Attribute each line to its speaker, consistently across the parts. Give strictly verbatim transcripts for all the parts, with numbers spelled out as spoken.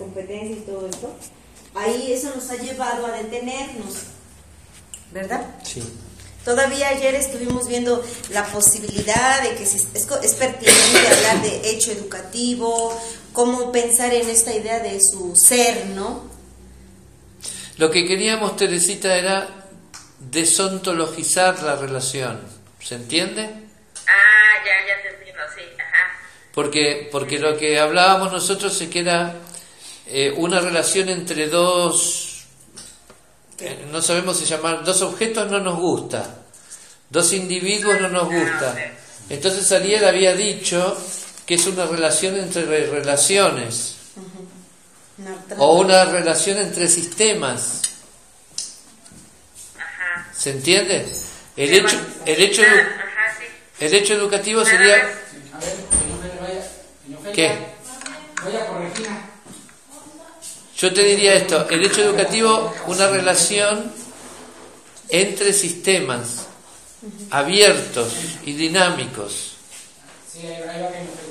Speaker 1: competencia y todo esto, ahí eso nos ha llevado a detenernos, ¿verdad?
Speaker 2: Sí.
Speaker 1: Todavía ayer estuvimos viendo la posibilidad de que si es, es pertinente hablar de hecho educativo, cómo pensar en esta idea de su ser, ¿no?
Speaker 2: Lo que queríamos, Teresita, era desontologizar la relación, ¿se entiende?
Speaker 3: Ah, ya, ya te entiendo, sí, ajá.
Speaker 2: Porque, porque lo que hablábamos nosotros es que era eh, una relación entre dos... no sabemos si llamar, dos objetos no nos gusta, dos individuos no nos gusta. Entonces Ariel había dicho que es una relación entre relaciones, uh-huh. no, o una relación entre sistemas.
Speaker 3: Ajá.
Speaker 2: ¿Se entiende? El hecho, el hecho, edu-
Speaker 3: Ajá, sí.
Speaker 2: el hecho educativo sería...
Speaker 4: A ver, señor Félix, vaya, señor Félix,
Speaker 2: ¿qué?
Speaker 4: Vaya por Regina.
Speaker 2: Yo te diría esto, el hecho educativo, una relación entre sistemas abiertos y dinámicos.
Speaker 4: Sí, ahí va, ahí va que no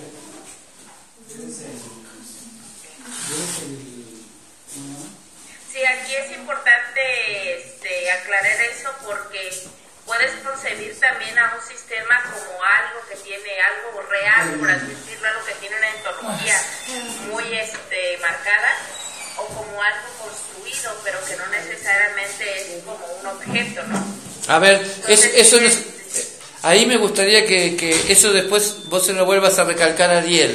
Speaker 3: Sí, aquí es importante este, aclarar eso porque puedes concebir también a un sistema como algo que tiene algo real, por así decirlo, algo que tiene una ontología muy este, marcada, o como algo construido, pero que no necesariamente es como un objeto, ¿no?
Speaker 2: A ver,
Speaker 3: Entonces,
Speaker 2: es, eso no
Speaker 3: es,
Speaker 2: es, ahí me gustaría que, que eso después vos se lo vuelvas a recalcar a Ariel,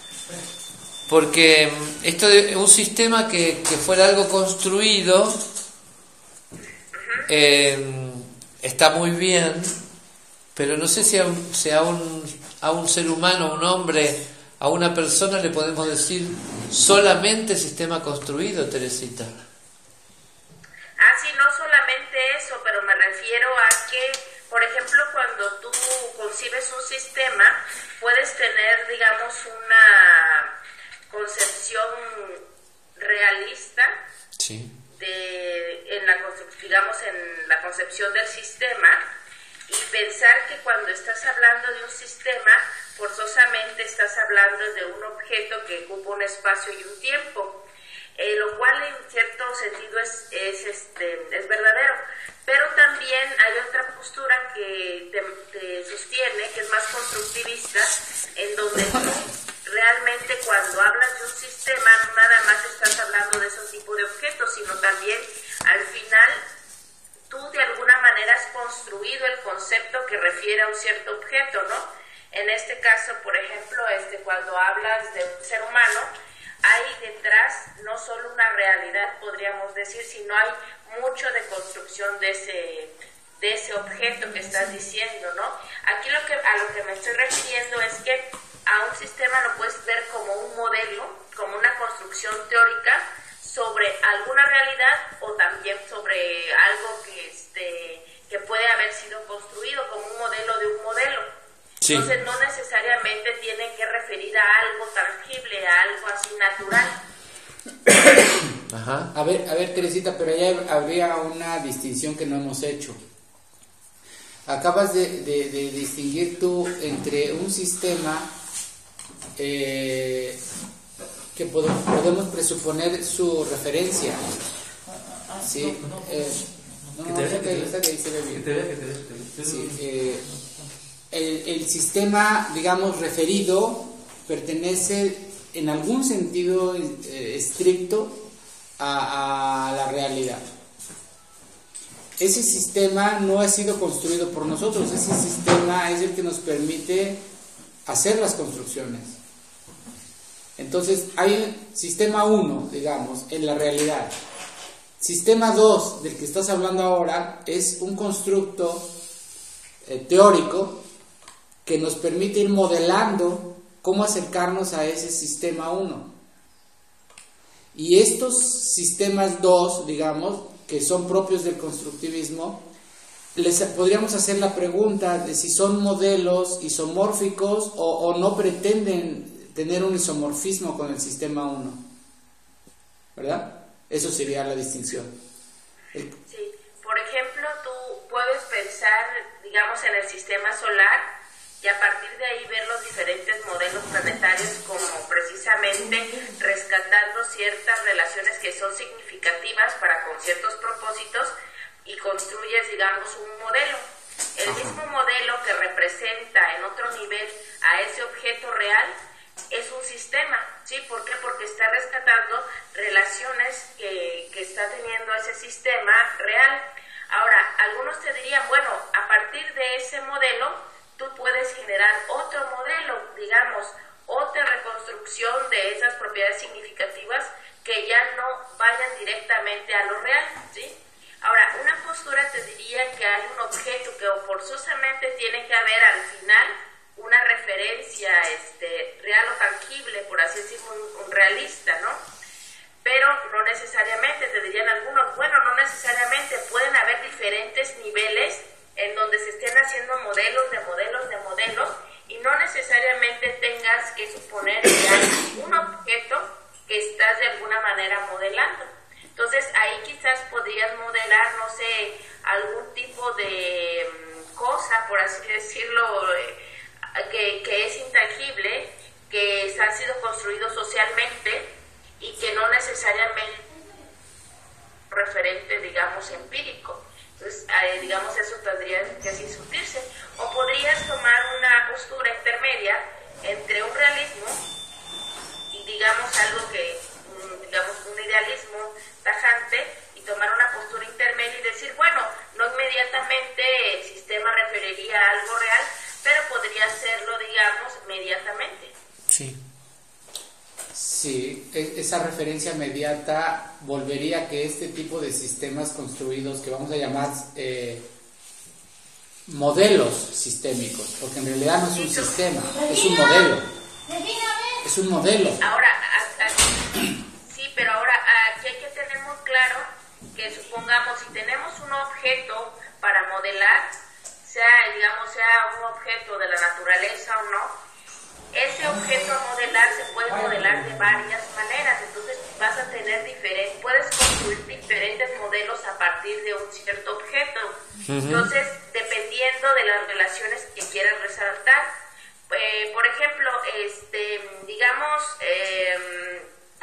Speaker 2: porque esto de un sistema que, que fuera algo construido uh-huh. eh, está muy bien, pero no sé si a un, si a un, a un ser humano, a un hombre, a una persona le podemos decir solamente sistema construido, Teresita.
Speaker 3: Ah, sí, no solamente eso, pero me refiero a que, por ejemplo, cuando tú concibes un sistema, puedes tener, digamos, una concepción realista,
Speaker 2: sí.
Speaker 3: de, en la, digamos, en la concepción del sistema, y pensar que cuando estás hablando de un sistema, forzosamente estás hablando de un objeto que ocupa un espacio y un tiempo, eh, lo cual en cierto sentido es, es, este, es verdadero, pero también hay otra postura que te, te sostiene, que es más constructivista, en donde tú realmente cuando hablas de un sistema no nada más estás hablando de ese tipo de objetos, sino también al final tú de alguna manera has construido el concepto que refiere a un cierto objeto, ¿no? En este caso, por ejemplo, este, cuando hablas de un ser humano, hay detrás no solo una realidad, podríamos decir, sino hay mucho de construcción de ese, de ese objeto que estás diciendo, ¿no? Aquí lo que, a lo que me estoy refiriendo es que a un sistema lo puedes ver como un modelo, como una construcción teórica sobre alguna realidad o también sobre algo que, este, que puede haber sido construido como un modelo de un modelo. Sí. Entonces no necesariamente tiene que referir a algo tangible, a algo así natural.
Speaker 4: Ajá. A ver, a ver, Teresita, pero allá habría una distinción que no hemos hecho. Acabas de, de, de distinguir tú entre un sistema eh, que podemos, podemos presuponer su referencia. Sí. Eh, no, no, no, que esta que dice bien. Sí, eh, el, el sistema, digamos, referido pertenece en algún sentido eh, estricto a, a la realidad. Ese sistema no ha sido construido por nosotros, ese sistema es el que nos permite hacer las construcciones. Entonces hay un sistema uno, digamos, en la realidad. Sistema dos, del que estás hablando ahora, es un constructo eh, teórico que nos permite ir modelando cómo acercarnos a ese sistema uno. Y estos sistemas dos, digamos, que son propios del constructivismo, les podríamos hacer la pregunta de si son modelos isomórficos o, o no pretenden tener un isomorfismo con el sistema uno, ¿verdad? Eso sería la distinción. El...
Speaker 3: Sí, por ejemplo, tú puedes pensar, digamos, en el sistema solar, y y a partir de ahí ver los diferentes modelos planetarios como precisamente rescatando ciertas relaciones que son significativas para con ciertos propósitos y construyes, digamos, un modelo. El mismo modelo que representa en otro nivel a ese objeto real es un sistema, ¿sí? ¿Por qué? Porque está rescatando relaciones que, que está teniendo ese sistema real. Ahora, algunos te dirían, bueno, a partir de ese modelo, tú puedes generar otro modelo, digamos, otra reconstrucción de esas propiedades significativas que ya no vayan directamente a lo real, ¿sí? Ahora, una postura te diría que hay un objeto que forzosamente tiene que haber al final una referencia este, real o tangible, por así decirlo, un, un realista, ¿no? Pero no necesariamente, te dirían algunos, bueno, no necesariamente, pueden haber diferentes niveles en donde se estén haciendo modelos de modelos de modelos y no necesariamente tengas que suponer que hay un objeto que estás de alguna manera modelando. Entonces ahí quizás podrías modelar, no sé, algún tipo de um, cosa, por así decirlo, eh, que, que es intangible, que ha sido construido socialmente y que no necesariamente es referente, digamos, empírico. Entonces, eh, digamos, eso tendría que discutirse. O podrías tomar una postura intermedia entre un realismo y, digamos, algo que, un, digamos, un idealismo tajante y tomar una postura intermedia y decir, bueno, no inmediatamente el sistema referiría a algo real, pero podría hacerlo, digamos, inmediatamente.
Speaker 2: Sí.
Speaker 4: Sí, esa referencia inmediata volvería a que este tipo de sistemas construidos, que vamos a llamar eh, modelos sistémicos, porque en realidad no es un sistema, es un modelo. Es un modelo.
Speaker 3: Ahora, aquí, sí, pero ahora aquí hay que tener muy claro que supongamos, si tenemos un objeto para modelar, sea, digamos, sea un objeto de la naturaleza o no, ese objeto a modelar se puede modelar de varias maneras, entonces vas a tener diferentes, puedes construir diferentes modelos a partir de un cierto objeto. Uh-huh. Entonces, dependiendo de las relaciones que quieras resaltar, eh, por ejemplo, este, digamos, eh,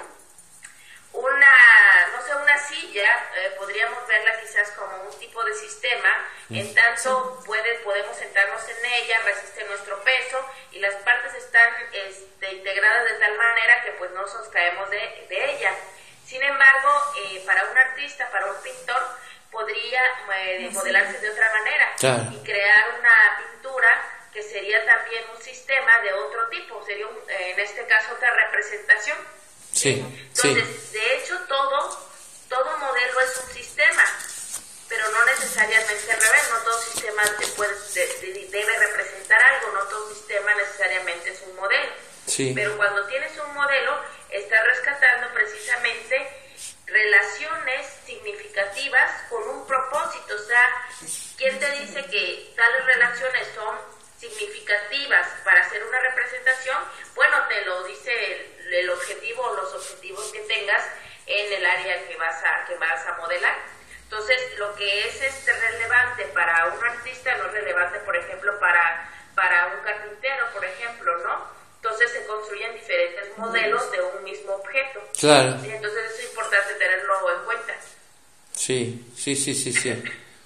Speaker 3: una, no sé, una silla, eh, podríamos verla quizás como un tipo de sistema, en tanto puede, podemos sentarnos en ella, resiste nuestro peso y las partes están este, integradas de tal manera que pues no nos caemos de, de ella. Sin embargo, eh, para un artista, para un pintor, podría eh, modelarse de otra manera, claro, y crear una pintura que sería también un sistema de otro tipo, sería un, eh, en este caso otra representación.
Speaker 2: Sí,
Speaker 3: Entonces,
Speaker 2: sí.
Speaker 3: de hecho, todo, todo modelo es un sistema, pero no necesariamente al revés, no todo sistema se puede, de, debe representar algo, no todo sistema necesariamente es un modelo.
Speaker 2: Sí.
Speaker 3: Pero cuando tienes un modelo, estás rescatando precisamente relaciones significativas con un propósito. O sea, ¿quién te dice que tales relaciones son significativas para hacer una representación? Bueno, te lo dice el, el objetivo o los objetivos que tengas en el área que vas a, que vas a modelar. Entonces, lo que es este relevante para un artista no es relevante, por ejemplo, para, para un carpintero, por ejemplo, ¿no? Entonces se construyen diferentes modelos de un mismo objeto.
Speaker 2: Claro.
Speaker 3: Y entonces es importante tenerlo en cuenta.
Speaker 2: Sí, sí, sí, sí, sí.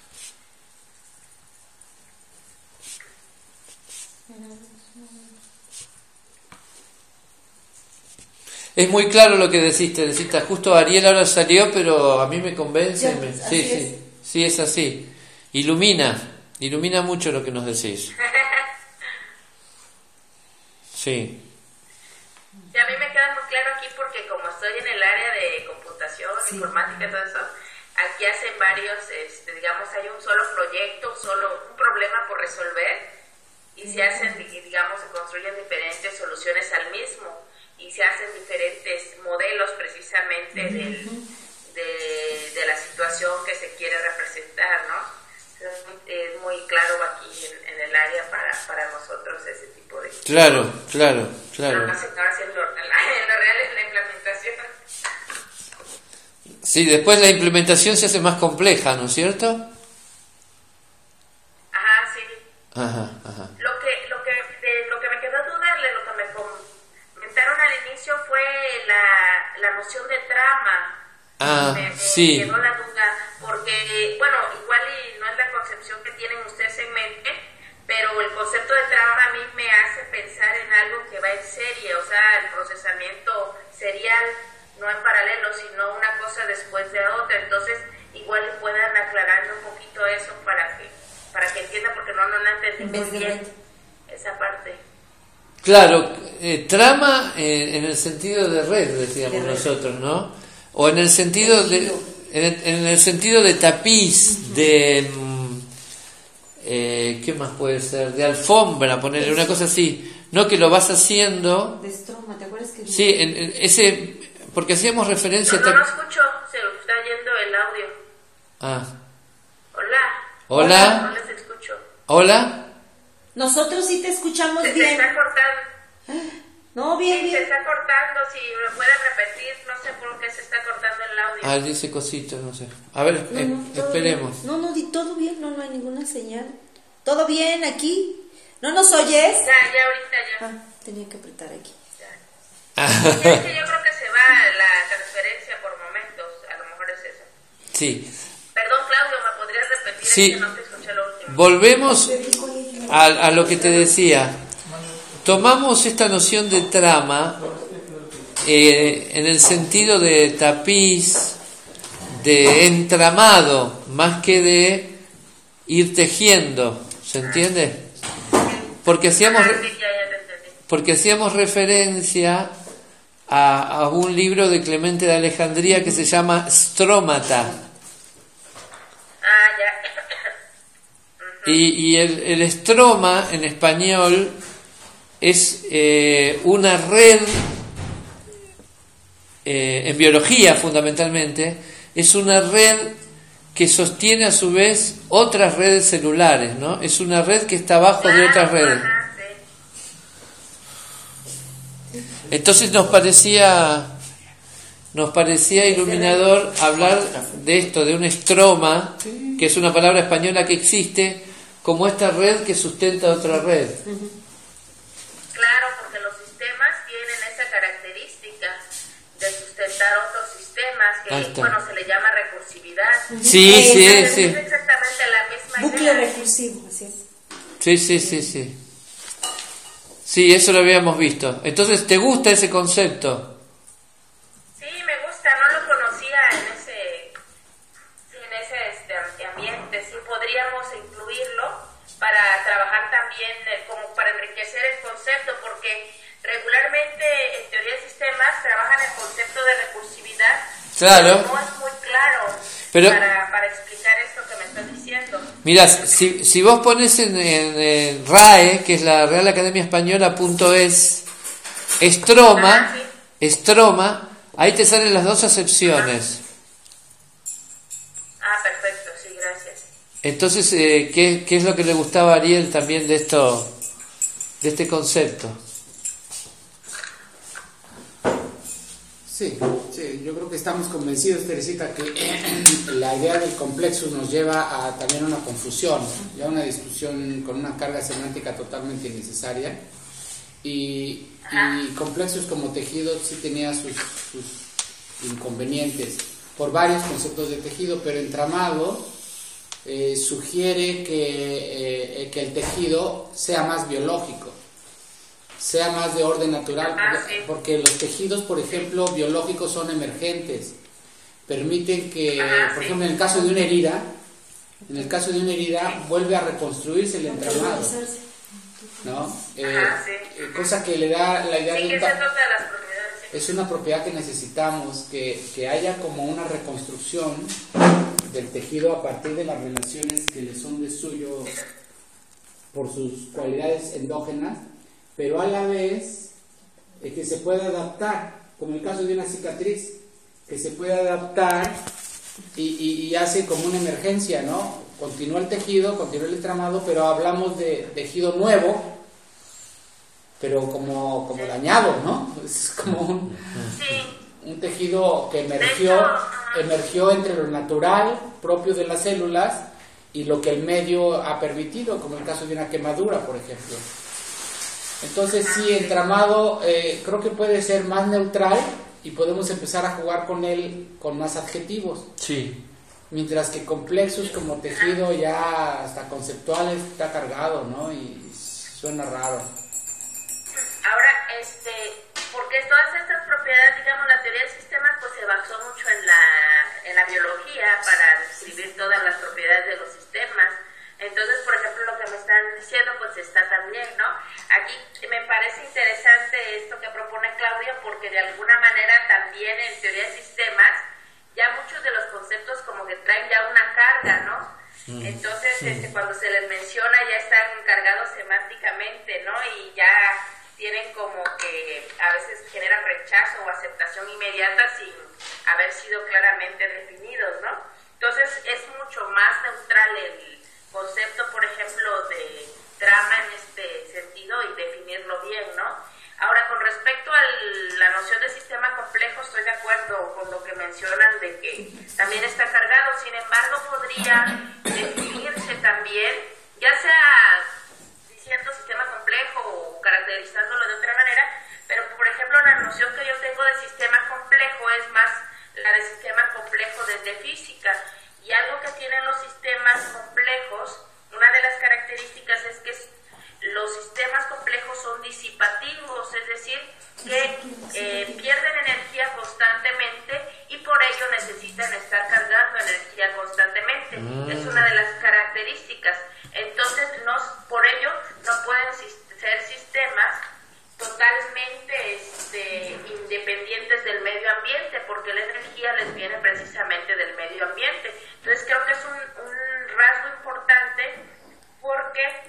Speaker 2: Es muy claro lo que decís, Teresita. Justo Ariel ahora salió, pero a mí me convence. Me... Sí, sí, sí, es así. Ilumina, ilumina mucho lo que nos decís. Sí.
Speaker 3: Y a mí me queda muy claro aquí porque como estoy en el área de computación, sí, informática y todo eso, aquí hacen varios, este, digamos, hay un solo proyecto, solo un problema por resolver y se hacen, digamos, se construyen diferentes soluciones al mismo y se hacen diferentes modelos precisamente del, de, de la situación que se quiere representar, ¿no? Es muy, es muy claro aquí en, en el área para, para nosotros ese tipo de...
Speaker 2: Claro, claro, claro.
Speaker 3: Ahora sí, en lo, en lo real es la implementación.
Speaker 2: Sí, después la implementación se hace más compleja, ¿no es cierto?
Speaker 3: Ajá, sí.
Speaker 2: Ajá, ajá.
Speaker 3: Lo que, lo que noción de trama.
Speaker 2: Ah,
Speaker 3: me, me
Speaker 2: sí.
Speaker 3: quedó la duda, porque, bueno, igual y no es la concepción que tienen ustedes en mente, pero el concepto de trama a mí me hace pensar en algo que va en serie, o sea, el procesamiento serial, no en paralelo, sino una cosa después de otra. Entonces, igual y puedan aclararme un poquito eso para que para que entienda, porque no, no la entendí muy bien esa parte.
Speaker 2: Claro, eh, trama eh, en el sentido de red, decíamos de red. Nosotros, ¿no? O en el sentido de en el, en el sentido de tapiz, uh-huh. de eh, ¿qué más puede ser? De alfombra, ponerle una cosa así, no que lo vas haciendo.
Speaker 1: De estroma, ¿te acuerdas que?
Speaker 2: Sí, en, en ese, porque hacíamos referencia.
Speaker 3: No, no, no escucho, se está yendo el audio.
Speaker 2: Ah.
Speaker 3: Hola.
Speaker 2: Hola.
Speaker 3: No les escucho.
Speaker 2: Hola.
Speaker 1: Nosotros sí te escuchamos
Speaker 3: se,
Speaker 1: bien.
Speaker 3: Se está cortando.
Speaker 1: No, bien,
Speaker 3: sí,
Speaker 1: bien.
Speaker 3: Se está cortando, si me pueden repetir, no sé por qué se está cortando el audio.
Speaker 2: Ah, dice cosita, no sé. A ver,
Speaker 1: no,
Speaker 2: eh,
Speaker 1: no,
Speaker 2: esperemos.
Speaker 1: Bien. No, no, di todo bien, no, no hay ninguna señal. ¿Todo bien aquí? ¿No nos oyes?
Speaker 3: Ya, ya, ahorita ya.
Speaker 1: Ah, tenía que apretar aquí.
Speaker 3: Ya. Es que yo creo que se va la transferencia por momentos, a lo mejor es eso.
Speaker 2: Sí.
Speaker 3: Perdón, Claudio, ¿me podrías repetir?
Speaker 2: Sí.
Speaker 3: Es que no te escuché lo último.
Speaker 2: Volvemos a, a lo que te decía. Tomamos esta noción de trama eh, en el sentido de tapiz, de entramado, más que de ir tejiendo, ¿se entiende? Porque hacíamos, porque hacíamos referencia a, a un libro de Clemente de Alejandría que se llama Strómata.
Speaker 3: Ah, ya.
Speaker 2: Y, y el, el estroma en español es eh, una red, eh, en biología fundamentalmente, es una red que sostiene a su vez otras redes celulares, ¿no? Es una red que está abajo de otras redes. Entonces nos parecía, nos parecía iluminador hablar de esto, de un estroma, que es una palabra española que existe, como esta red que sustenta otra red.
Speaker 3: Claro, porque los sistemas tienen esa característica de sustentar otros sistemas, que bueno, se le llama recursividad.
Speaker 2: Sí,
Speaker 3: eh,
Speaker 2: sí,
Speaker 3: es,
Speaker 2: sí.
Speaker 3: Es exactamente la misma
Speaker 1: Bucle
Speaker 3: idea.
Speaker 1: recursivo, así es.
Speaker 2: Sí, sí, sí, sí. Sí, eso lo habíamos visto. Entonces, ¿te gusta ese concepto?
Speaker 3: Sí, me gusta, no lo conocía en ese, en ese este, ambiente. Sí, podríamos incluirlo para trabajar también, eh, como para enriquecer el concepto, porque regularmente en teoría de sistemas trabajan el concepto de recursividad,
Speaker 2: claro,
Speaker 3: pero no es muy claro
Speaker 2: pero,
Speaker 3: para, para explicar esto que me estás diciendo.
Speaker 2: Mira, si, si vos pones en, en, en R A E, que es la Real Academia Española punto es, estroma,
Speaker 3: ah, sí.
Speaker 2: estroma, ahí te salen las dos acepciones.
Speaker 3: Ah, perfecto, sí, gracias.
Speaker 2: Entonces, eh, ¿qué, ¿qué es lo que le gustaba a Ariel también de esto, de este concepto?
Speaker 4: Sí, sí, yo creo que estamos convencidos, Teresita, que la idea del complexo nos lleva a también una confusión, ya una discusión con una carga semántica totalmente innecesaria. Y, y complexos como tejido sí tenía sus, sus inconvenientes por varios conceptos de tejido, pero entramado eh, sugiere que, eh, que el tejido sea más biológico, sea más de orden natural,
Speaker 3: ah, sí.
Speaker 4: porque los tejidos, por ejemplo, biológicos son emergentes, permiten que,
Speaker 3: ah,
Speaker 4: por
Speaker 3: sí.
Speaker 4: ejemplo, en el caso de una herida, en el caso de una herida, vuelve a reconstruirse el entramado, ¿no? Eh,
Speaker 3: Ajá, sí.
Speaker 4: eh, cosa que le da la idea
Speaker 3: Sí,
Speaker 4: de
Speaker 3: que
Speaker 4: un
Speaker 3: esa
Speaker 4: ta-
Speaker 3: es otra de las propiedades. Sí.
Speaker 4: es una propiedad que necesitamos, que, que haya como una reconstrucción del tejido a partir de las relaciones que le son de suyo por sus cualidades endógenas, pero a la vez eh, que se pueda adaptar, como el caso de una cicatriz, que se puede adaptar y, y, y hace como una emergencia, ¿no? Continúa el tejido, continúa el entramado, pero hablamos de tejido nuevo, pero como, como dañado, ¿no? Es como un,
Speaker 3: Sí.
Speaker 4: un tejido que emergió, emergió entre lo natural, propio de las células, y lo que el medio ha permitido, como el caso de una quemadura, por ejemplo. Entonces sí, entramado eh, creo que puede ser más neutral y podemos empezar a jugar con él con más adjetivos.
Speaker 2: Sí.
Speaker 4: Mientras que complexos como tejido ya hasta conceptual está cargado, ¿no? Y suena raro.
Speaker 3: Ahora, este, porque todas estas propiedades, digamos, la teoría del sistema pues se basó mucho en la, en la biología para describir todas las propiedades de los sistemas. Entonces, por ejemplo, lo que me están diciendo pues está también, ¿no? Aquí me parece interesante esto que propone Claudia porque de alguna manera también en teoría de sistemas ya muchos de los conceptos como que traen ya una carga, ¿no? Entonces, este, cuando se les menciona ya están cargados semánticamente, ¿no? Y ya tienen como que a veces generan rechazo o aceptación inmediata sin haber sido claramente definidos, ¿no? Entonces, es mucho más neutral el concepto, por ejemplo, de drama en este sentido y definirlo bien, ¿no? Ahora, con respecto a la noción de sistema complejo, estoy de acuerdo con lo que mencionan de que también está cargado, sin embargo, podría definirse también, ya sea diciendo sistema complejo o caracterizándolo de otra manera, pero por ejemplo, la noción que yo tengo de sistema complejo es más la de sistema complejo desde física, y algo que tienen los sistemas complejos, una de las características es que los sistemas complejos son disipativos, es decir, que eh, pierden energía constantemente y por ello necesitan estar cargando energía constantemente. Mm. Es una de las características. Entonces, no, por ello no pueden ser sistemas totalmente este, independientes del medio ambiente, porque la energía les viene precisamente del medio ambiente. Entonces, creo que es un, un rasgo importante porque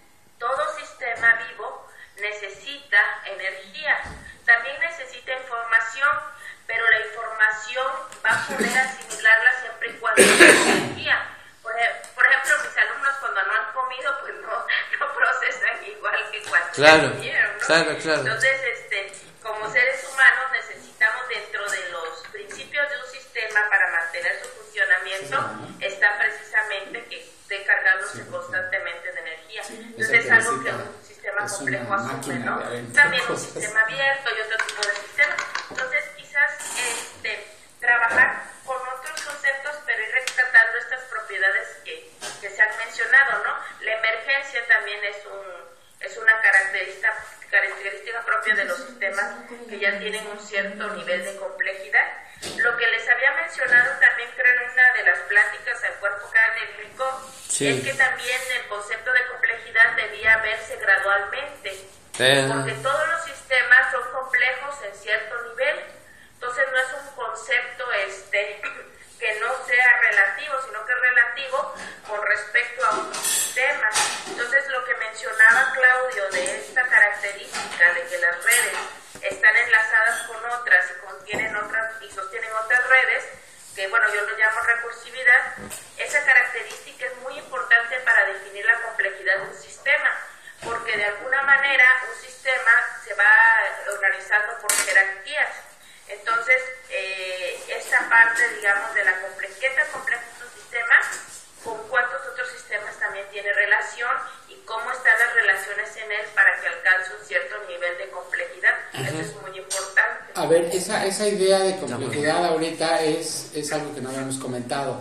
Speaker 3: todo sistema vivo necesita energía, también necesita información, pero la información va a poder asimilarla siempre y cuando haya energía. Por, por ejemplo, mis alumnos cuando no han comido, pues no, no procesan igual que cuando
Speaker 2: claro,
Speaker 3: comieron, ¿no?
Speaker 2: Claro, claro.
Speaker 3: Entonces, este, como seres humanos necesitamos dentro de los principios de un sistema para mantener su funcionamiento, está precisamente que esté cargándose constantemente de energía. Entonces es algo que un sistema complejo asume, ¿no? También un sistema abierto y otro tipo de sistema. Entonces quizás este, trabajar con otros conceptos, pero ir rescatando estas propiedades que, que se han mencionado, ¿no? La emergencia también es un es una característica, característica propia de los sistemas que ya tienen un cierto nivel de complejidad. Lo que les había mencionado también creo en una de las pláticas al cuerpo académico, sí, es que también el concepto de complejidad debía verse gradualmente, eh. porque todos los sistemas son complejos en cierto nivel, entonces no es un concepto este que no sea relativo, sino que es relativo con respecto a un sistema. Entonces lo que mencionaba Claudio de esta característica de que las redes están enlazadas con otras y contienen otras y sostienen otras redes, que bueno, yo lo llamo recursividad, esa característica es muy importante para definir la complejidad de un sistema, porque de alguna manera un sistema se va organizando por jerarquías. Entonces, eh, esta parte, digamos, de la complejidad, ¿qué tan complejo es un sistema? ¿Con cuántos otros sistemas también tiene relación? ¿Y cómo están las relaciones en él para que alcance un cierto nivel de complejidad? Uh-huh. Eso es muy importante.
Speaker 4: A ver, esa, esa idea de complejidad ahorita es, es algo que no habíamos comentado.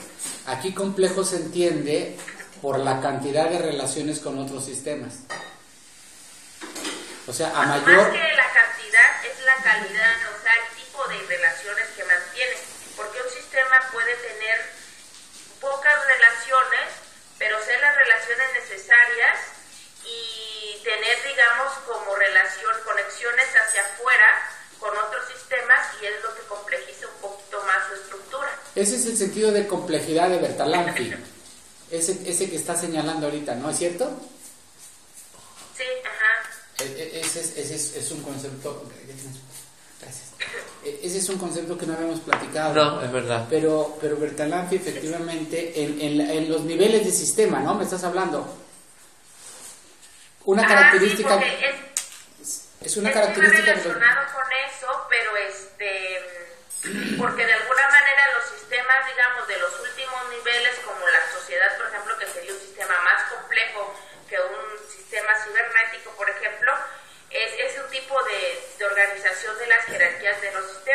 Speaker 4: Aquí complejo se entiende por la cantidad de relaciones con otros sistemas. O sea, a
Speaker 3: más
Speaker 4: mayor...
Speaker 3: Más que la cantidad, es la calidad, o sea, el tipo de relaciones que mantiene. Porque un sistema puede tener pocas relaciones, pero ser las relaciones necesarias y tener, digamos, como relación, conexiones hacia afuera con otros sistemas, y es lo que complejiza un poquito más su estructura.
Speaker 4: Ese es el sentido de complejidad de Bertalanffy, ese, ese que está señalando ahorita, ¿no es cierto?
Speaker 3: Sí, ajá.
Speaker 4: Ese es, ese es, es un concepto... Gracias. Ese es un concepto que no habíamos platicado.
Speaker 2: No, es verdad.
Speaker 4: Pero, pero Bertalanffy efectivamente en, en, en los niveles de sistema, ¿no? Me estás hablando. Una
Speaker 3: ah,
Speaker 4: característica...
Speaker 3: Sí, es,
Speaker 4: es una
Speaker 3: es
Speaker 4: característica...
Speaker 3: Es relacionado de los... con eso, pero este... Porque de alguna manera los sistemas, digamos, de los últimos niveles, como la sociedad, por ejemplo, que sería un sistema más complejo que un sistema cibernético, por ejemplo, es, es un tipo de, de organización de las jerarquías de los sistemas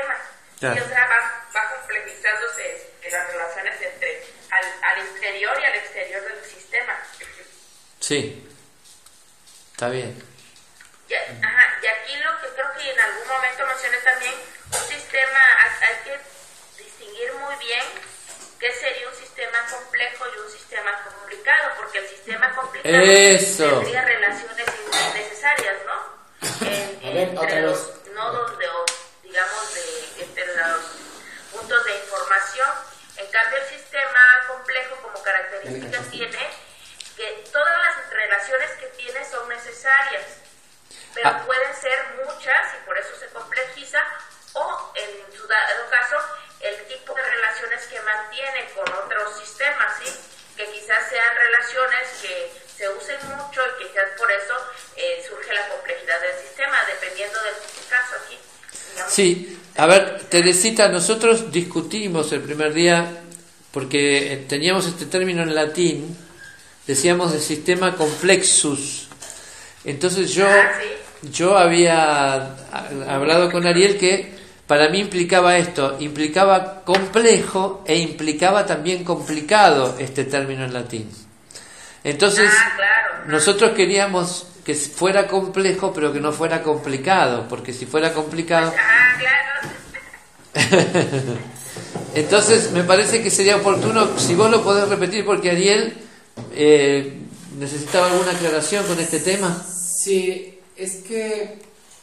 Speaker 2: Claro.
Speaker 3: Y o sea, va, va complejizándose las relaciones entre al, al interior y al exterior del sistema.
Speaker 2: Sí, está bien.
Speaker 3: Y, ajá, y aquí lo que creo que en algún momento mencioné también, un sistema, hay, hay que distinguir muy bien qué sería un sistema complejo y un sistema complicado, porque el sistema complicado
Speaker 2: Eso.
Speaker 3: tendría relaciones innecesarias, ¿no? En,
Speaker 4: A ver,
Speaker 3: entre los
Speaker 4: vez.
Speaker 3: nodos de, digamos, de, entre los puntos de información. En cambio, el sistema complejo como características tiene que todas las relaciones que tiene son necesarias, pero
Speaker 2: ah.
Speaker 3: pueden ser muchas y por eso se complejiza, o en su dado caso, el tipo de relaciones que mantiene con otros sistemas, ¿sí? Que quizás sean relaciones que se usen mucho y quizás por eso eh, surge la complejidad del sistema, dependiendo del caso aquí. Digamos.
Speaker 2: Sí, a ver, Teresita, nosotros discutimos el primer día, porque teníamos este término en latín, decíamos de sistema complexus. Entonces yo,
Speaker 3: ah, ¿sí?
Speaker 2: yo había hablado con Ariel que para mí implicaba esto, implicaba complejo e implicaba también complicado este término en latín. Entonces,
Speaker 3: ah, claro.
Speaker 2: nosotros queríamos que fuera complejo, pero que no fuera complicado, porque si fuera complicado...
Speaker 3: Ah, claro.
Speaker 2: Entonces, me parece que sería oportuno, si vos lo podés repetir, porque Ariel eh, necesitaba alguna aclaración con este tema.
Speaker 4: Sí, es que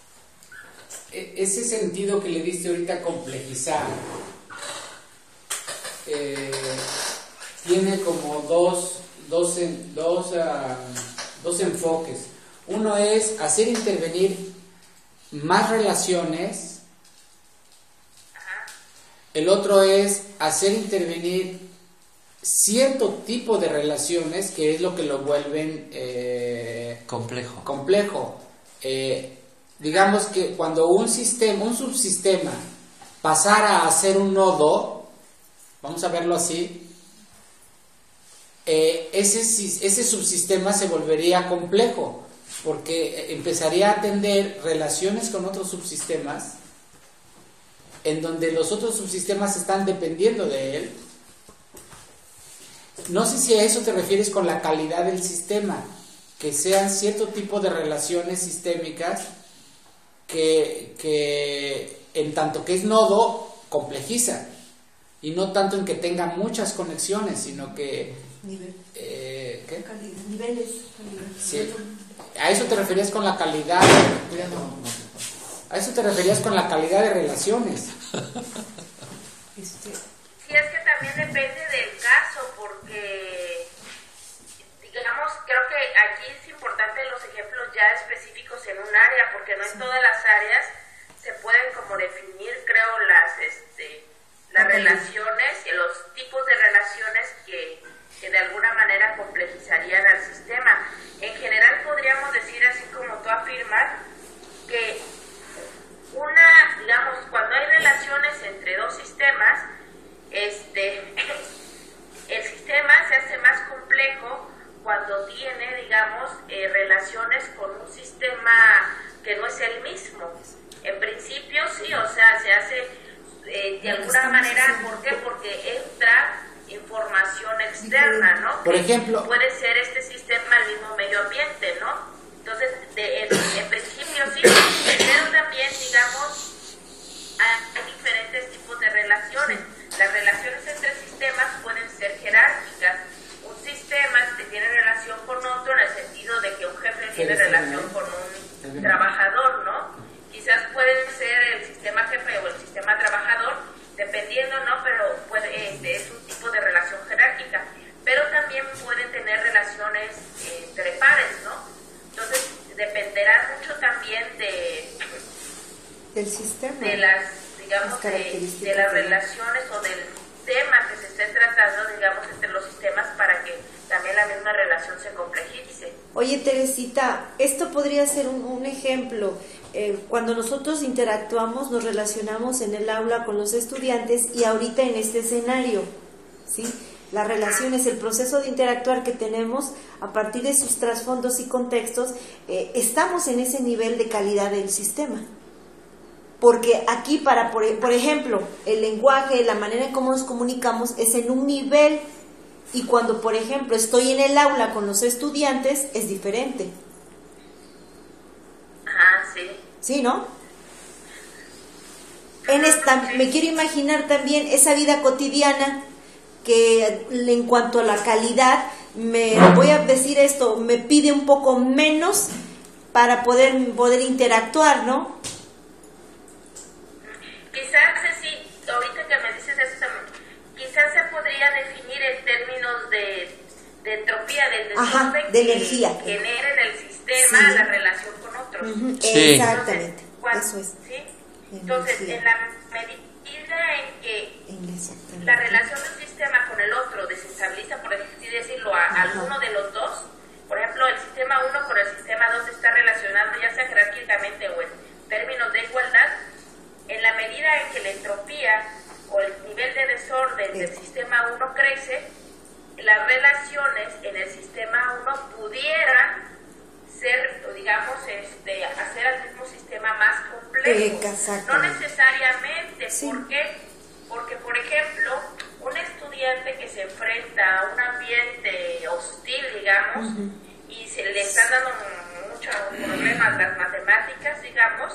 Speaker 4: ese sentido que le diste ahorita, complejizar, eh, tiene como dos, dos, dos, uh, dos enfoques. Uno es hacer intervenir más relaciones, el otro es hacer intervenir cierto tipo de relaciones, que es lo que lo vuelven eh,
Speaker 2: complejo.
Speaker 4: complejo. Eh, digamos que cuando un sistema, un subsistema pasara a ser un nodo, vamos a verlo así, eh, ese, ese subsistema se volvería complejo, porque empezaría a atender relaciones con otros subsistemas, en donde los otros subsistemas están dependiendo de él. No sé si a eso te refieres con la calidad del sistema, que sean cierto tipo de relaciones sistémicas que, que en tanto que es nodo, complejiza, y no tanto en que tenga muchas conexiones, sino que...
Speaker 1: Nivel.
Speaker 4: Eh, ¿qué?
Speaker 1: Calidad. Niveles.
Speaker 4: Sí. ¿A eso te referías con la calidad? ¿A eso te referías con la calidad de relaciones?
Speaker 1: Este...
Speaker 3: Sí, es que también depende del caso, porque, digamos, creo que aquí es importante los ejemplos ya específicos en un área, porque no en todas las áreas se pueden como definir, creo, las este, las relaciones y los tipos de relaciones que, que de alguna manera complejizarían al sistema. En general podríamos decir, así como tú afirmas, que una, digamos, cuando hay relaciones entre dos sistemas, este, el sistema se hace más complejo cuando tiene, digamos, eh, relaciones con un sistema que no es el mismo. En principio sí, o sea, se hace eh, de alguna manera, ¿por qué? Porque entra información externa, ¿no?
Speaker 4: Por ejemplo,
Speaker 3: puede ser este sistema el mismo medio ambiente, ¿no? Entonces, de, en, en principio sí, pero también, digamos, hay diferentes tipos de relaciones. Las relaciones entre sistemas pueden ser jerárquicas. Un sistema tiene relación con otro en el sentido de que un jefe tiene relación con un trabajador, ¿no? Quizás puede ser el sistema jefe o el sistema trabajador, dependiendo, ¿no? Pero puede, este, es un tipo de relación jerárquica. Pero también pueden tener relaciones eh, entre pares, ¿no? Entonces, dependerá mucho también de...
Speaker 1: del sistema.
Speaker 3: De las, digamos, de, de las relaciones o del tema que se esté tratando, digamos, entre los sistemas para que también la misma relación se complejice.
Speaker 1: Oye, Teresita, esto podría ser un, un ejemplo. Eh, cuando nosotros interactuamos, nos relacionamos en el aula con los estudiantes y ahorita en este escenario, ¿sí? Las relaciones, el proceso de interactuar que tenemos a partir de sus trasfondos y contextos, eh, estamos en ese nivel de calidad del sistema. Porque aquí, para por, por ejemplo, el lenguaje, la manera en cómo nos comunicamos es en un nivel, y cuando, por ejemplo, estoy en el aula con los estudiantes, es diferente.
Speaker 3: Ajá, sí.
Speaker 1: ¿Sí, no? En esta, me quiero imaginar también esa vida cotidiana que en cuanto a la calidad, me voy a decir esto, me pide un poco menos para poder, poder interactuar, ¿no?
Speaker 3: Quizás, sí, ahorita que me dices eso, quizás se podría definir en términos de, de entropía, del desorden
Speaker 1: de energía
Speaker 3: que genera en el sistema sí. la relación con otros.
Speaker 1: Uh-huh. Sí. Exactamente,
Speaker 3: entonces, cuando,
Speaker 1: eso es.
Speaker 3: ¿sí? Entonces, en la medida en que
Speaker 1: en
Speaker 3: la relación del sistema con el otro desestabiliza, por así decirlo, a, a alguno de los dos, por ejemplo, el sistema uno con el sistema dos está relacionado ya sea jerárquicamente o en términos de igualdad, en la medida en que la entropía o el nivel de desorden del sistema uno crece, las relaciones en el sistema uno pudieran ser, digamos, este, hacer al mismo sistema más complejo. No necesariamente,
Speaker 1: sí.
Speaker 3: ¿por qué? Porque, por ejemplo, un estudiante que se enfrenta a un ambiente hostil, digamos, uh-huh. y se le están dando muchos problemas las matemáticas, digamos,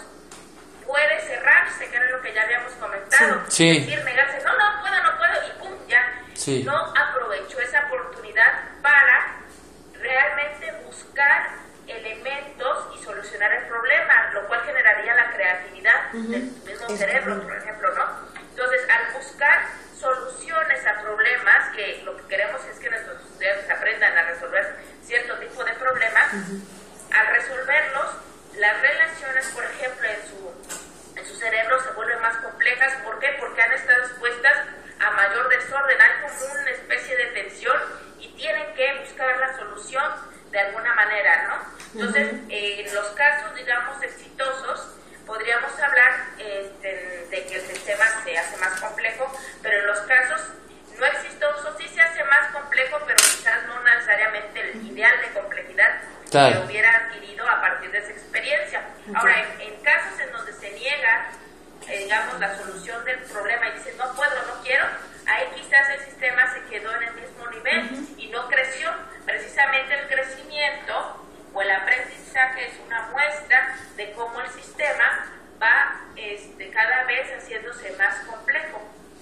Speaker 3: puede cerrarse, que era lo que ya habíamos comentado,
Speaker 2: sí.
Speaker 3: es decir, negarse, no, no puedo, no puedo, y pum, ya,
Speaker 2: sí.
Speaker 3: no aprovechó esa oportunidad para realmente buscar elementos y solucionar el problema, lo cual generaría la creatividad uh-huh. del mismo es cerebro, por ejemplo, ¿no? Entonces, al buscar soluciones a problemas, que lo que queremos es que nuestros estudiantes aprendan a resolver cierto tipo de problemas, uh-huh. al resolverlos, las relaciones, por ejemplo, en su, en su cerebro se vuelven más complejas. ¿Por qué? Porque han estado expuestas a mayor desorden, hay como una especie de tensión y tienen que buscar la solución de alguna manera, ¿no? Entonces, uh-huh. eh, en los casos, digamos, exitosos, podríamos hablar este, de que el sistema se hace más complejo, pero en los casos no exitosos sí se hace más complejo, pero quizás no necesariamente el ideal de complejidad
Speaker 2: claro.
Speaker 3: que hubiera adquirido a partir de esa experiencia. Uh-huh. Ahora, en, en casos en donde se niega, eh, digamos, la solución del problema y dice, no puedo, no quiero, ahí quizás el sistema se quedó en el mismo nivel uh-huh. y no creció. Precisamente el crecimiento o el aprendizaje es una muestra de cómo el sistema va este, cada vez haciéndose más complejo.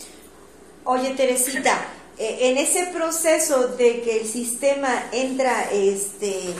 Speaker 1: Oye, Teresita, eh, en ese proceso de que el sistema entra este,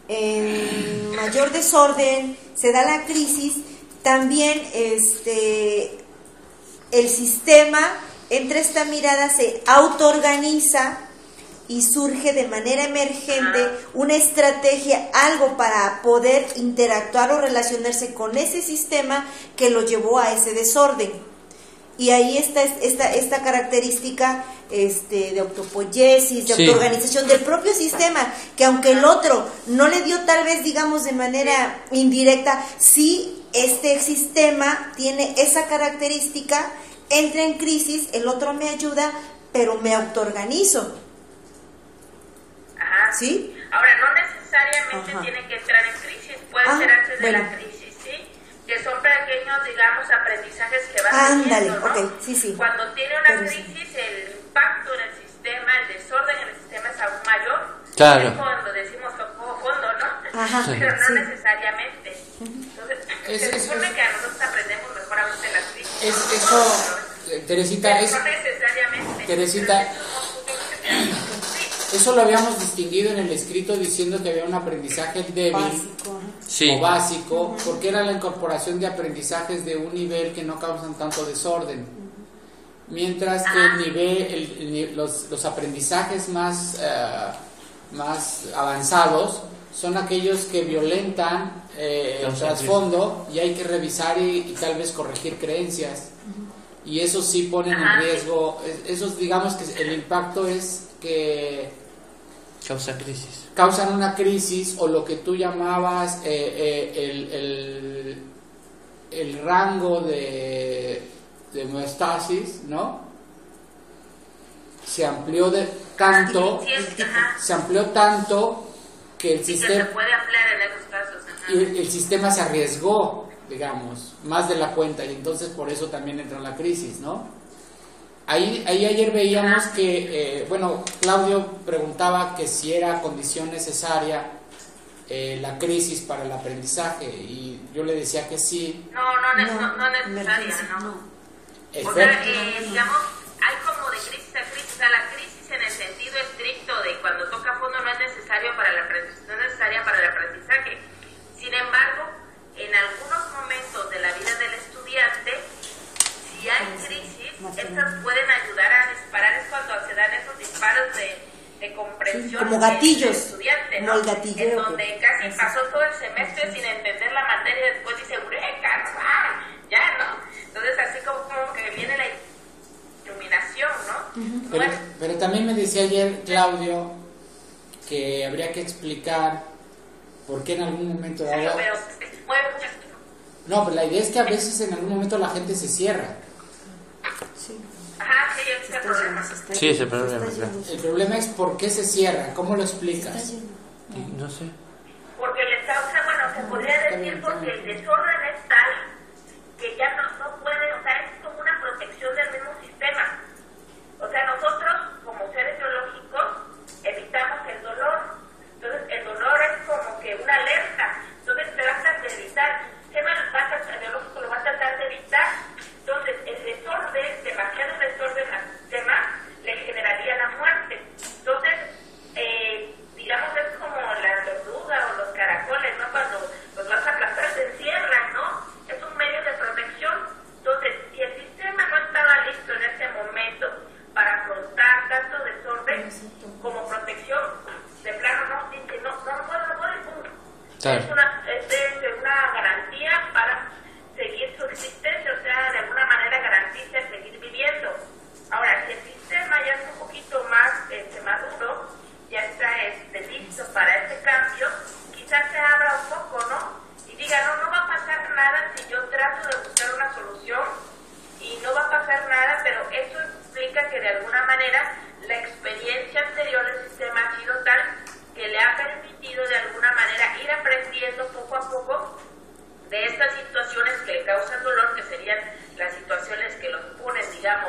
Speaker 1: en mayor desorden, se da la crisis, también este, el sistema, entre esta mirada, se autoorganiza y surge de manera emergente una estrategia, algo para poder interactuar o relacionarse con ese sistema que lo llevó a ese desorden. Y ahí está esta, esta característica este, de autopoiesis, de sí. autoorganización del propio sistema, que aunque el otro no le dio tal vez, digamos, de manera indirecta, sí este sistema tiene esa característica, entra en crisis, el otro me ayuda, pero me autoorganizo.
Speaker 3: Ajá.
Speaker 1: ¿Sí?
Speaker 3: Ahora, no necesariamente Ajá. tiene que entrar en crisis, puede
Speaker 1: ah,
Speaker 3: ser antes
Speaker 1: bueno.
Speaker 3: de la crisis, ¿sí? Que son pequeños, digamos, aprendizajes que van
Speaker 1: Ándale,
Speaker 3: teniendo, ¿no?
Speaker 1: okay. sí, sí.
Speaker 3: Cuando tiene una
Speaker 1: Pero
Speaker 3: crisis, sí. el impacto en el sistema, el desorden en el sistema es aún mayor.
Speaker 2: Claro.
Speaker 3: Es cuando decimos tocó fondo, ¿no?
Speaker 1: Ajá,
Speaker 3: pero no
Speaker 1: sí.
Speaker 3: necesariamente. Entonces,
Speaker 4: es,
Speaker 3: se
Speaker 4: es,
Speaker 3: supone
Speaker 4: es,
Speaker 3: que a nosotros aprendemos mejor a veces las crisis.
Speaker 4: Es,
Speaker 3: ¿no?
Speaker 4: eso,
Speaker 3: no,
Speaker 4: Teresita, es,
Speaker 3: no necesariamente.
Speaker 4: Teresita, eso lo habíamos distinguido en el escrito diciendo que había un aprendizaje débil
Speaker 1: básico.
Speaker 2: Sí.
Speaker 4: o básico, uh-huh. porque era la incorporación de aprendizajes de un nivel que no causan tanto desorden. Uh-huh. Mientras que el nivel, el, el, los, los aprendizajes más, uh, más avanzados son aquellos que violentan eh, el trasfondo y hay que revisar y, y tal vez corregir creencias. Uh-huh. Y eso sí ponen en riesgo, esos digamos que el impacto es que
Speaker 2: causan crisis.
Speaker 4: Causan una crisis o lo que tú llamabas eh, eh, el, el, el rango de, de homeostasis, ¿no? Se amplió de tanto, se amplió tanto que el
Speaker 3: sí,
Speaker 4: sistema
Speaker 3: que se puede ampliar en esos casos.
Speaker 4: y el, el sistema se arriesgó digamos, más de la cuenta, y entonces por eso también entra en la crisis, ¿no? Ahí, ahí ayer veíamos que, eh, bueno, Claudio preguntaba que si era condición necesaria eh, la crisis para el aprendizaje, y yo le decía que sí.
Speaker 3: No, no, no, no, no es necesaria, no. no.
Speaker 4: Es
Speaker 3: o sea, eh, digamos, hay como de crisis a crisis, o sea, la crisis en el sentido estricto de cuando toca fondo no es necesario para el aprendizaje, no es necesaria para el aprendizaje. Sin embargo, en algunos momentos de la vida del estudiante, si hay crisis, estas pueden ayudar a disparar, es cuando se dan esos disparos de, de comprensión.
Speaker 1: Sí, como gatillos,
Speaker 3: del estudiante, ¿no?
Speaker 1: como el gatillero.
Speaker 3: En donde casi pasó todo el semestre sin entender la materia y después dice, ¡eureka! Ya, ¿no? Entonces así como, como que viene la iluminación, ¿no?
Speaker 4: Uh-huh. Pero, pero también me decía ayer Claudio que habría que explicar por qué en algún momento dado...
Speaker 3: Pero, pero se mueve mucho.
Speaker 4: No, pero la idea es que a veces en algún momento la gente se cierra.
Speaker 1: Sí.
Speaker 3: Ajá, sí, ese es el problema.
Speaker 2: Sí, ese problema.
Speaker 4: El problema es por qué se cierra, ¿cómo lo explicas?
Speaker 2: No sé.
Speaker 3: Porque le causa, bueno, se podría decir porque el desorden es tal que ya no, no puede, o sea, es como una protección del mismo sistema. O sea, nosotros, como seres biológicos, evitamos el dolor. Entonces, el dolor es como que una alerta. Entonces, tratan de evitar. El sistema el biológico lo va a tratar de evitar. Entonces, el desorden, demasiado desorden al sistema, le generaría la muerte. Entonces, eh, digamos, es como la tortuga o los caracoles, ¿no? Cuando los vas a aplastar, se encierran, ¿no? Es un medio de protección. Entonces, si el sistema no estaba listo en ese momento para afrontar tanto desorden como protección, de plano no, dice, no, no, no, no, no, no,
Speaker 2: claro.
Speaker 3: Es una, es de, una garantía para seguir su existencia, o sea, de alguna manera garantiza el seguir viviendo. Ahora, si el sistema ya es un poquito más este, maduro, ya está este, listo para este cambio, quizás se abra un poco, ¿no? Y diga, no, no va a pasar nada si yo trato de buscar una solución y no va a pasar nada, pero eso implica que de alguna manera la experiencia anterior del sistema ha sido tal que le ha permitido de alguna manera ir aprendiendo poco a poco de estas situaciones que le causan dolor, que serían las situaciones que los ponen, digamos,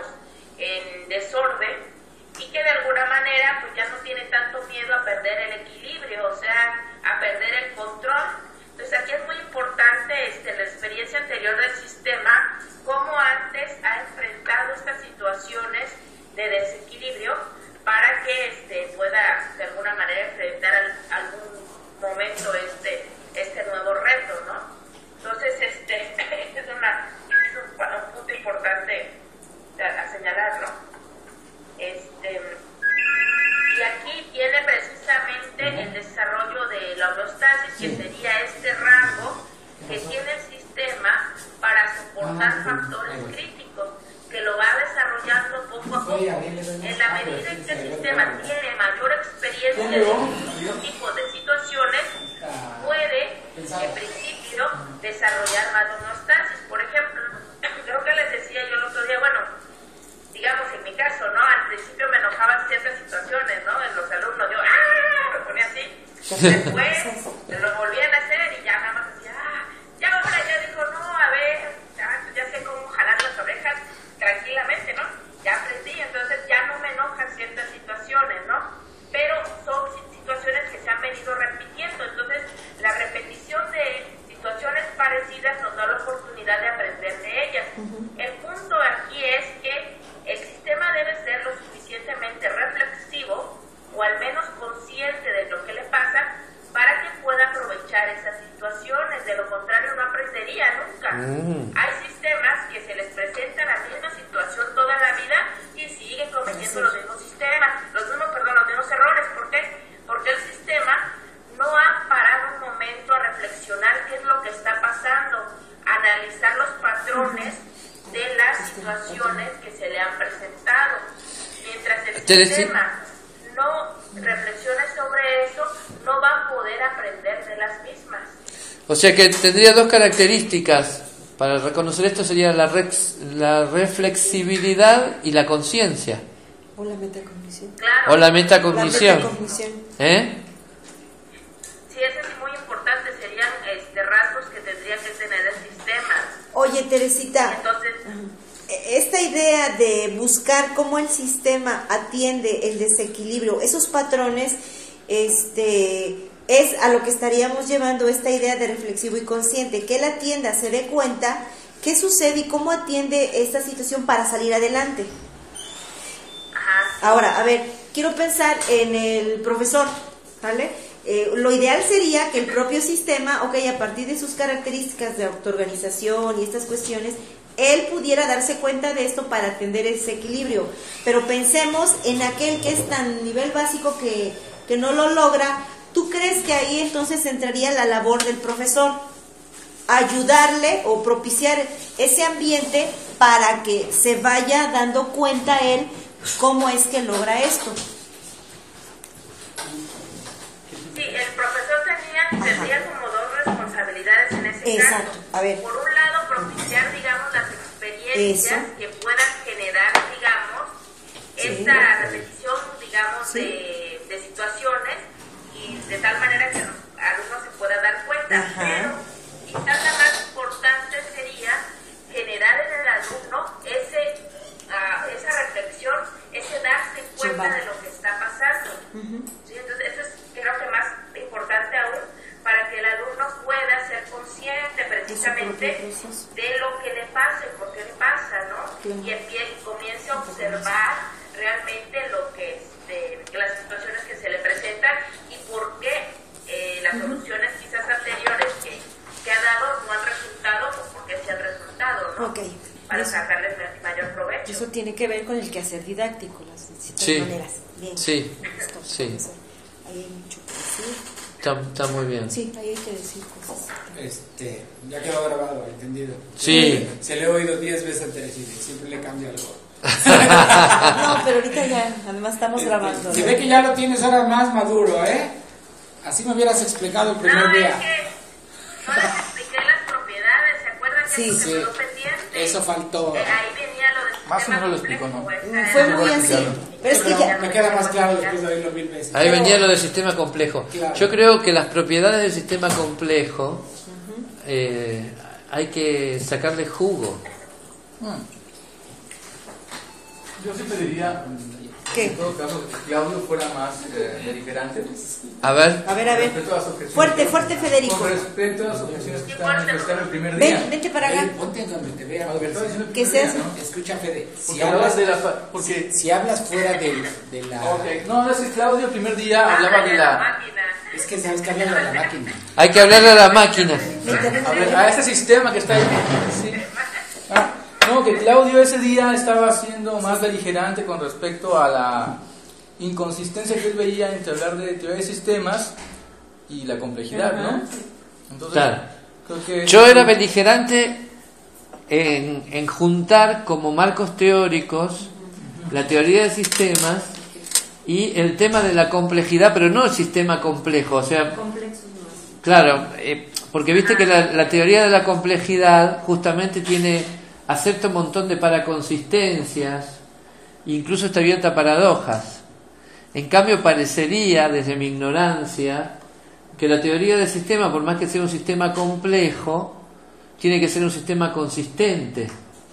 Speaker 3: en desorden, y que de alguna manera pues ya no tiene tanto miedo a perder el equilibrio, o sea, a perder el control. Entonces aquí es muy importante este, la experiencia anterior del sistema, cómo antes ha enfrentado estas situaciones de desequilibrio para que este, pueda de alguna manera enfrentar al, algún momento este, este nuevo reto, ¿no? Entonces este es, una, es un, un punto importante a, a señalar, ¿no? Este, y aquí viene precisamente el desarrollo de la homeostasis, que sería este rango que tiene el sistema para soportar factores críticos, que lo va desarrollando poco a poco. En la medida en que el sistema tiene mayor experiencia de distintos tipos de situaciones, puede, en principio, desarrollar más homeostasis. Por ejemplo, creo que les decía yo el otro día, bueno, digamos en mi caso, ¿no? Al principio me enojaban ciertas situaciones, ¿no? En los alumnos, yo, ¡ah! Me ponía así. Después, lo volvían a hacer y ya nada más decía, ¡ah! Ya ahora ya dijo, no, a ver, ya, ya sé cómo jalar las orejas tranquilamente, ¿no? Ya aprendí, entonces ya no me enojan ciertas situaciones, ¿no? Pero son situaciones que se han venido repitiendo, entonces la repetición de situaciones parecidas nos da la oportunidad de aprender de ellas. Uh-huh. El punto aquí es que el sistema debe ser lo suficientemente reflexivo o al menos consciente de lo que le pasa para que pueda aprovechar esas situaciones, de lo contrario no aprendería nunca. Mm. Hay sistemas que se les presenta la misma situación toda la vida y siguen cometiendo los mismos sistemas, los mismos, perdón, los mismos errores. ¿Por qué? Porque el sistema no ha parado un momento a reflexionar qué es lo que está pasando, analizar los patrones de las situaciones que se le han presentado. Mientras el sistema no reflexione sobre eso, no va a poder aprender de las mismas.
Speaker 2: O sea que tendría dos características. Para reconocer esto sería la, rex, la reflexibilidad y la conciencia.
Speaker 1: O la metacognición.
Speaker 3: Claro.
Speaker 2: O la metacognición.
Speaker 1: La metacognición.
Speaker 2: ¿Eh?
Speaker 3: Sí, eso es muy importante. Serían este, rasgos que tendría que tener el sistema.
Speaker 1: Oye, Teresita,
Speaker 3: Entonces,
Speaker 1: esta idea de buscar cómo el sistema atiende el desequilibrio, esos patrones, este, es a lo que estaríamos llevando esta idea de reflexivo y consciente, que él atienda, se dé cuenta qué sucede y cómo atiende esta situación para salir adelante.
Speaker 3: ajá,
Speaker 1: Ahora, a ver, quiero pensar en el profesor, ¿vale? Eh, lo ideal sería que el propio sistema, ok, a partir de sus características de autoorganización y estas cuestiones, él pudiera darse cuenta de esto para atender ese equilibrio. Pero pensemos en aquel que es tan nivel básico que, que no lo logra. ¿Tú crees que ahí entonces entraría la labor del profesor? Ayudarle o propiciar ese ambiente para que se vaya dando cuenta él cómo es que logra esto.
Speaker 3: sí, el profesor tenía, tendría como dos responsabilidades en ese
Speaker 1: Exacto,
Speaker 3: caso.
Speaker 1: a ver.
Speaker 3: Por un lado, propiciar, digamos, las experiencias
Speaker 1: Eso.
Speaker 3: que puedan generar, digamos,
Speaker 1: Sí.
Speaker 3: esta repetición, digamos,
Speaker 1: Sí.
Speaker 3: de, de situaciones, y de tal manera que los alumnos se puedan dar cuenta.
Speaker 1: Ajá.
Speaker 3: Pero quizás la más importante sería generar en el alumno ese, ah, esa reflexión, ese darse cuenta
Speaker 1: vale.
Speaker 3: de lo que está pasando. ¿Sí? Entonces, eso es creo que más importante aún, para que el alumno pueda ser consciente precisamente de lo que le pasa y por qué le pasa, ¿no?
Speaker 1: Claro.
Speaker 3: Y empiece, comience a observar realmente lo que, este, las situaciones que se le presentan y por qué eh, las soluciones quizás anteriores que, que ha dado no han resultado o por qué se han resultado, ¿no?
Speaker 1: Ok.
Speaker 3: Para
Speaker 1: Eso,
Speaker 3: sacarles mayor provecho.
Speaker 1: eso tiene que ver con el quehacer didáctico, las distintas
Speaker 2: Sí.
Speaker 1: maneras. Bien.
Speaker 2: Sí.
Speaker 1: Me gustó,
Speaker 2: Sí.
Speaker 1: profesor. Ahí hay mucho que decir.
Speaker 2: Está, está muy bien.
Speaker 1: Sí, ahí hay que decir cosas.
Speaker 4: Este, ya quedó grabado, entendido.
Speaker 2: Sí.
Speaker 4: Se le he oído diez veces a Teresita, siempre le cambio algo.
Speaker 1: No, pero ahorita ya, además estamos
Speaker 4: Este,
Speaker 1: grabando.
Speaker 4: Se
Speaker 1: ¿no?
Speaker 4: ve que ya lo tienes ahora más maduro, ¿eh? Así me hubieras explicado el primer
Speaker 3: No, es
Speaker 4: día.
Speaker 3: que no les expliqué las propiedades, ¿se acuerdan que
Speaker 1: Sí,
Speaker 3: eso se
Speaker 4: sí.
Speaker 3: quedó pendiente?
Speaker 4: Eso faltó.
Speaker 3: Eh, ahí venía lo de
Speaker 5: Más o
Speaker 3: sistema
Speaker 5: menos lo explicó, ¿no?
Speaker 3: complejo, esa
Speaker 1: Fue
Speaker 3: era
Speaker 1: muy
Speaker 3: la-
Speaker 1: así. Pero es que
Speaker 4: Pero
Speaker 1: ya,
Speaker 4: me queda más claro después de oírlo mil veces.
Speaker 2: Ahí
Speaker 4: Pero-
Speaker 2: venía lo del sistema complejo.
Speaker 4: Claro.
Speaker 2: Yo creo que las propiedades del sistema complejo eh, hay que sacarle jugo.
Speaker 5: Yo sí pediría, mm,
Speaker 1: ¿Qué?
Speaker 5: en todo caso, que Claudio fuera más eh, beligerante.
Speaker 2: A ver,
Speaker 1: a ver, a ver.
Speaker 5: Con respecto a las objeciones.
Speaker 1: Fuerte, fuerte, Federico.
Speaker 5: Con respecto a las objeciones que están manifestando el primer día.
Speaker 1: Ven, vente para
Speaker 4: Ven,
Speaker 1: acá.
Speaker 4: ponte en donde te vea.
Speaker 5: A lo que estaba diciendo el
Speaker 1: ¿Qué
Speaker 5: primer
Speaker 1: se
Speaker 5: día,
Speaker 1: hace?
Speaker 5: ¿no?
Speaker 4: Escucha, Fede. Si
Speaker 5: Porque hablabas
Speaker 4: hablas,
Speaker 5: de la... fa- Porque...
Speaker 4: si hablas fuera de, de la...
Speaker 5: Ok, no, no, es que Claudio el primer día hablaba de
Speaker 3: la
Speaker 5: la...
Speaker 3: máquina.
Speaker 4: Es que sabes que hablas de la máquina.
Speaker 2: hay que hablarle a la máquina.
Speaker 5: A, ver, a este sistema que está ahí. Sí. Ah, no, que Claudio ese día estaba siendo más beligerante con respecto a la inconsistencia que él veía entre hablar de teoría de sistemas y la complejidad, ¿no? Entonces,
Speaker 2: Claro.
Speaker 5: creo que...
Speaker 2: Yo era beligerante en, en juntar como marcos teóricos la teoría de sistemas y el tema de la complejidad, pero no el sistema complejo, o sea, claro, eh, porque viste que la, la teoría de la complejidad justamente tiene, acepta un montón de paraconsistencias, incluso está abierta a paradojas. En cambio, parecería, desde mi ignorancia, que la teoría del sistema, por más que sea un sistema complejo, tiene que ser un sistema consistente.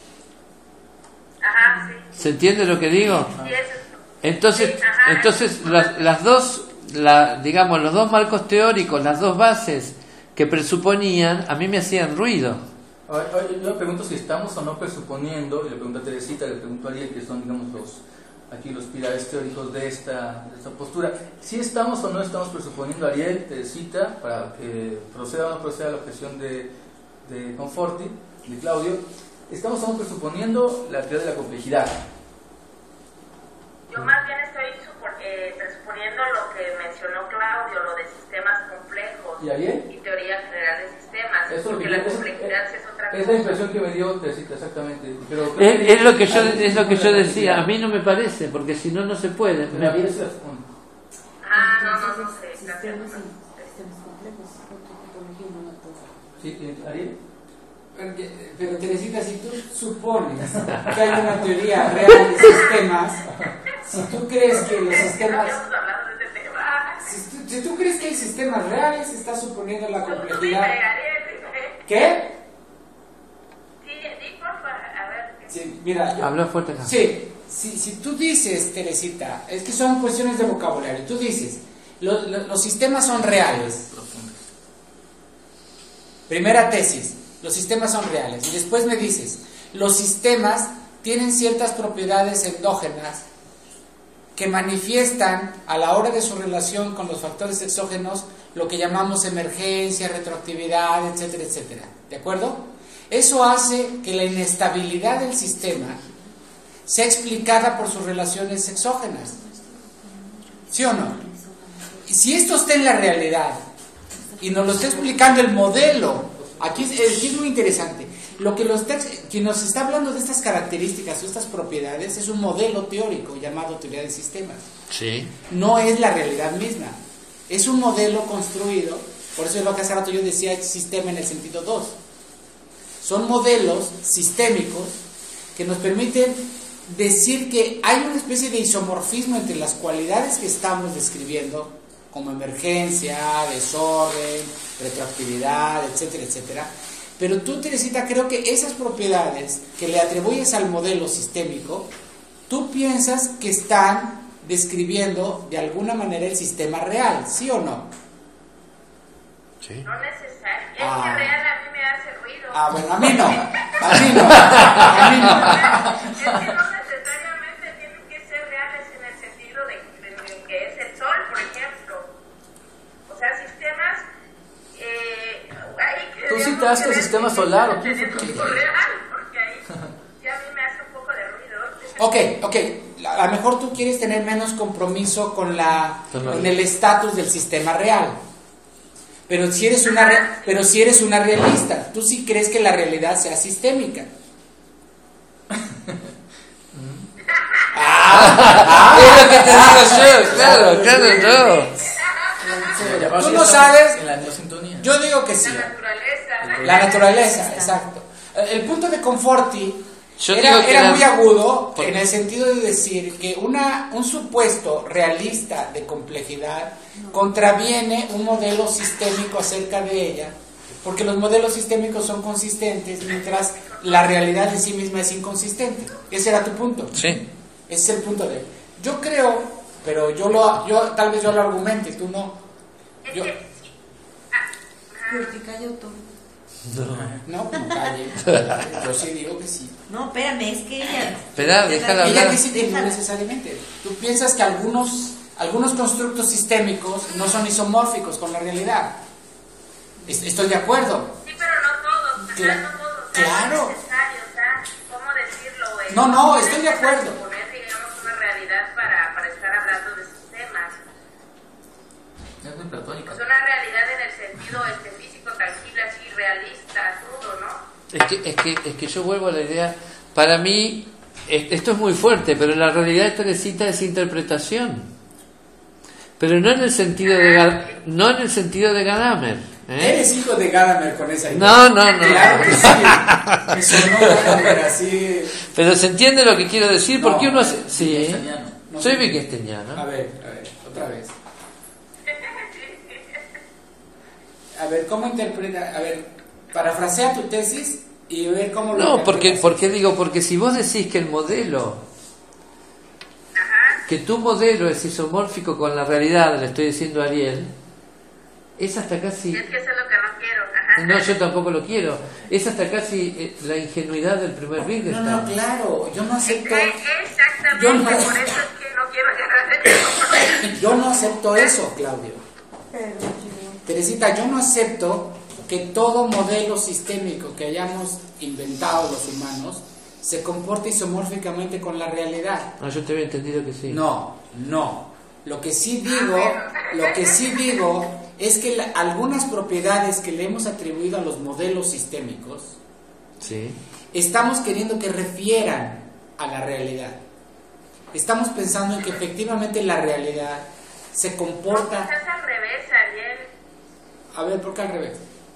Speaker 3: Ajá, sí.
Speaker 2: ¿Se entiende lo que digo?
Speaker 3: Sí, eso es-
Speaker 2: Entonces,
Speaker 3: Sí, ajá.
Speaker 2: entonces las, las dos, la, digamos, los dos marcos teóricos, las dos bases que presuponían, a mí me hacían ruido.
Speaker 5: Ahora, ahora, yo me pregunto si estamos o no presuponiendo, y le pregunto a Teresita, le pregunto a Ariel, que son, digamos, los aquí los pilares teóricos de esta, de esta postura. Si estamos o no estamos presuponiendo, Ariel, Teresita, para que proceda o no proceda la objeción de, de Conforti, de Claudio, estamos o no presuponiendo la teoría de la complejidad.
Speaker 3: Yo más bien estoy supor- eh, presuponiendo lo que mencionó Claudio, lo de sistemas complejos
Speaker 5: ¿Y Ariel?
Speaker 3: y teoría general de sistemas,
Speaker 5: Eso es lo
Speaker 3: porque
Speaker 5: que
Speaker 3: la
Speaker 5: yo- es-
Speaker 3: complejidad sí es otra
Speaker 5: Es la
Speaker 3: cosa.
Speaker 5: impresión que me dio Teresita, exactamente. Pero creo
Speaker 2: Es, es lo que yo
Speaker 5: Ariel-
Speaker 2: es lo que yo decía. A mí no me parece, porque si no no se puede.
Speaker 5: Pero Ariel se las pone.
Speaker 3: Ah, no, no, no sé. gracias.
Speaker 5: ¿Sí? ¿Eh, Ariel?
Speaker 4: Porque- Pero Teresita, si tú supones que hay una teoría real de sistemas, si tú crees que los
Speaker 3: No
Speaker 4: sistemas...
Speaker 3: habíamos hablado de ese tema.
Speaker 4: Si tú, si tú crees que hay sistemas reales, estás suponiendo la
Speaker 3: Tú, tú dime,
Speaker 4: complejidad.
Speaker 3: Ariel, dime.
Speaker 4: ¿Qué? mira, yo,
Speaker 2: habla fuerte acá.
Speaker 4: Sí, si, si tú dices, Teresita, es que son cuestiones de vocabulario, tú dices, lo, lo, los sistemas son reales. Primera tesis, los sistemas son reales. Y después me dices, los sistemas tienen ciertas propiedades endógenas que manifiestan a la hora de su relación con los factores exógenos lo que llamamos emergencia, retroactividad, etcétera, etcétera. ¿De acuerdo? Eso hace que la inestabilidad del sistema sea explicada por sus relaciones exógenas. ¿Sí o no? Y si esto está en la realidad y nos lo está explicando el modelo, aquí es, aquí es muy interesante. Lo que los text, quien nos está hablando de estas características o estas propiedades es un modelo teórico llamado teoría de sistemas.
Speaker 2: Sí.
Speaker 4: No es la realidad misma. Es un modelo construido, por eso es lo que hace rato yo decía sistema en el sentido dos. Son modelos sistémicos que nos permiten decir que hay una especie de isomorfismo entre las cualidades que estamos describiendo, como emergencia, desorden, retroactividad, etcétera, etcétera. Pero tú, Teresita, creo que esas propiedades que le atribuyes al modelo sistémico, tú piensas que están describiendo de alguna manera el sistema real, ¿sí o no?
Speaker 2: Sí.
Speaker 3: No necesario. Es
Speaker 4: Ah.
Speaker 3: que real a mí me hace ruido.
Speaker 4: Ah, bueno, a mí no. A mí no. A mí no.
Speaker 3: Es que no necesariamente tienen que ser reales en el sentido de, de, de que es el sol, por ejemplo. O sea, sistemas... Eh, hay,
Speaker 5: Tú citaste el sistema solar, ¿o qué fue?
Speaker 3: real, porque ahí ya a mí me hace un poco de ruido.
Speaker 4: Ok, ok. A lo mejor tú quieres tener menos compromiso con la con el estatus del sistema real. Pero si eres una re- pero si eres una realista, tú sí crees que la realidad sea sistémica.
Speaker 2: Ah, es lo que te digo yo, claro, claro, no.
Speaker 4: Tú no sabes.
Speaker 5: En la neosintonía.
Speaker 4: Yo digo que sí.
Speaker 3: La naturaleza.
Speaker 4: La naturaleza, exacto. El punto de Conforti
Speaker 2: Yo
Speaker 4: era,
Speaker 2: digo que
Speaker 4: era
Speaker 2: la-
Speaker 4: muy agudo
Speaker 2: por-
Speaker 4: en el sentido de decir que una, un supuesto realista de complejidad contraviene un modelo sistémico acerca de ella, porque los modelos sistémicos son consistentes mientras la realidad en sí misma es inconsistente. Ese era tu punto.
Speaker 2: Sí.
Speaker 4: Ese es el punto de... Yo creo, pero yo lo, yo tal vez yo lo argumente, tú no.
Speaker 3: Es
Speaker 4: Yo,
Speaker 3: que sí. Ah,
Speaker 1: Urticaria autónoma.
Speaker 4: no, como calle. Yo sí digo que sí.
Speaker 1: No, espérame, es que ella...
Speaker 2: Espera, déjala
Speaker 4: Ella
Speaker 2: hablar.
Speaker 4: dice que no necesariamente. Tú piensas que algunos, algunos constructos sistémicos no son isomórficos con la realidad. Est- Estoy de acuerdo.
Speaker 3: sí, pero no todos. ¿verdad?
Speaker 4: Cla-
Speaker 3: no todos. o sea,
Speaker 4: claro.
Speaker 3: No es necesario, o sea, ¿cómo decirlo? Eh,
Speaker 4: No, no,
Speaker 3: es
Speaker 4: estoy de
Speaker 3: necesario
Speaker 4: acuerdo.
Speaker 3: Poner, digamos, una realidad para, para estar hablando de sistemas.
Speaker 5: Es muy platónica.
Speaker 3: Pues una realidad en el sentido este, físico, tangible, así, realista, crudo, ¿no?
Speaker 2: Es que, es que, es que yo vuelvo a la idea, para mí, es- esto es muy fuerte, pero la realidad, Teresita, es interpretación. Pero no en el sentido de Ga- no en el sentido de Gadamer. ¿eh?
Speaker 4: Eres hijo de Gadamer con esa idea.
Speaker 2: No, no, no.
Speaker 4: Claro que sí. Me sonó Gadamer así.
Speaker 2: Pero se entiende lo que quiero decir,
Speaker 4: No.
Speaker 2: porque uno hace... Sí,
Speaker 5: Wittgensteiniano.
Speaker 4: No
Speaker 2: soy
Speaker 4: sé.
Speaker 2: wittgensteiniano.
Speaker 4: A ver, a ver, otra vez. A ver, ¿cómo interpreta? A ver, parafrasea tu tesis y ver cómo lo
Speaker 2: No, porque,
Speaker 4: interpretas.
Speaker 2: porque digo, porque si vos decís que el modelo, que tu modelo es isomórfico con la realidad, le estoy diciendo a Ariel, es hasta casi...
Speaker 3: Es que eso es lo que no quiero. Ajá.
Speaker 2: No, yo tampoco lo quiero. Es hasta casi eh, la ingenuidad del primer
Speaker 4: No,
Speaker 2: Wittgenstein.
Speaker 4: no, claro, yo no acepto.
Speaker 3: Eh, Exactamente,
Speaker 4: Yo no-
Speaker 3: por eso es que no quiero agarrar el micrófono.
Speaker 4: Yo no acepto eso, Claudio. Teresita, yo no acepto que todo modelo sistémico que hayamos inventado los humanos se comporte isomórficamente con la realidad.
Speaker 2: No, yo te había entendido que sí.
Speaker 4: No, no. Lo que sí digo, lo que sí digo es que la- algunas propiedades que le hemos atribuido a los modelos sistémicos
Speaker 2: Sí.
Speaker 4: estamos queriendo que refieran a la realidad. Estamos pensando en que efectivamente la realidad se comporta...
Speaker 3: Quizás al revés, Ariel.
Speaker 4: A ver, ¿por qué al revés?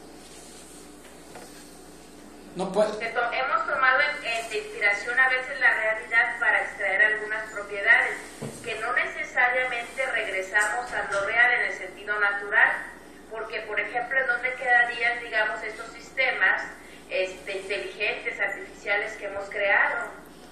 Speaker 4: No puedo...
Speaker 3: Que to- hemos tomado en, en de inspiración a veces la realidad para extraer algunas propiedades, que no necesariamente regresamos a lo real en el sentido natural, porque por ejemplo, ¿en dónde quedarían, digamos, estos sistemas este, inteligentes, artificiales que hemos creado?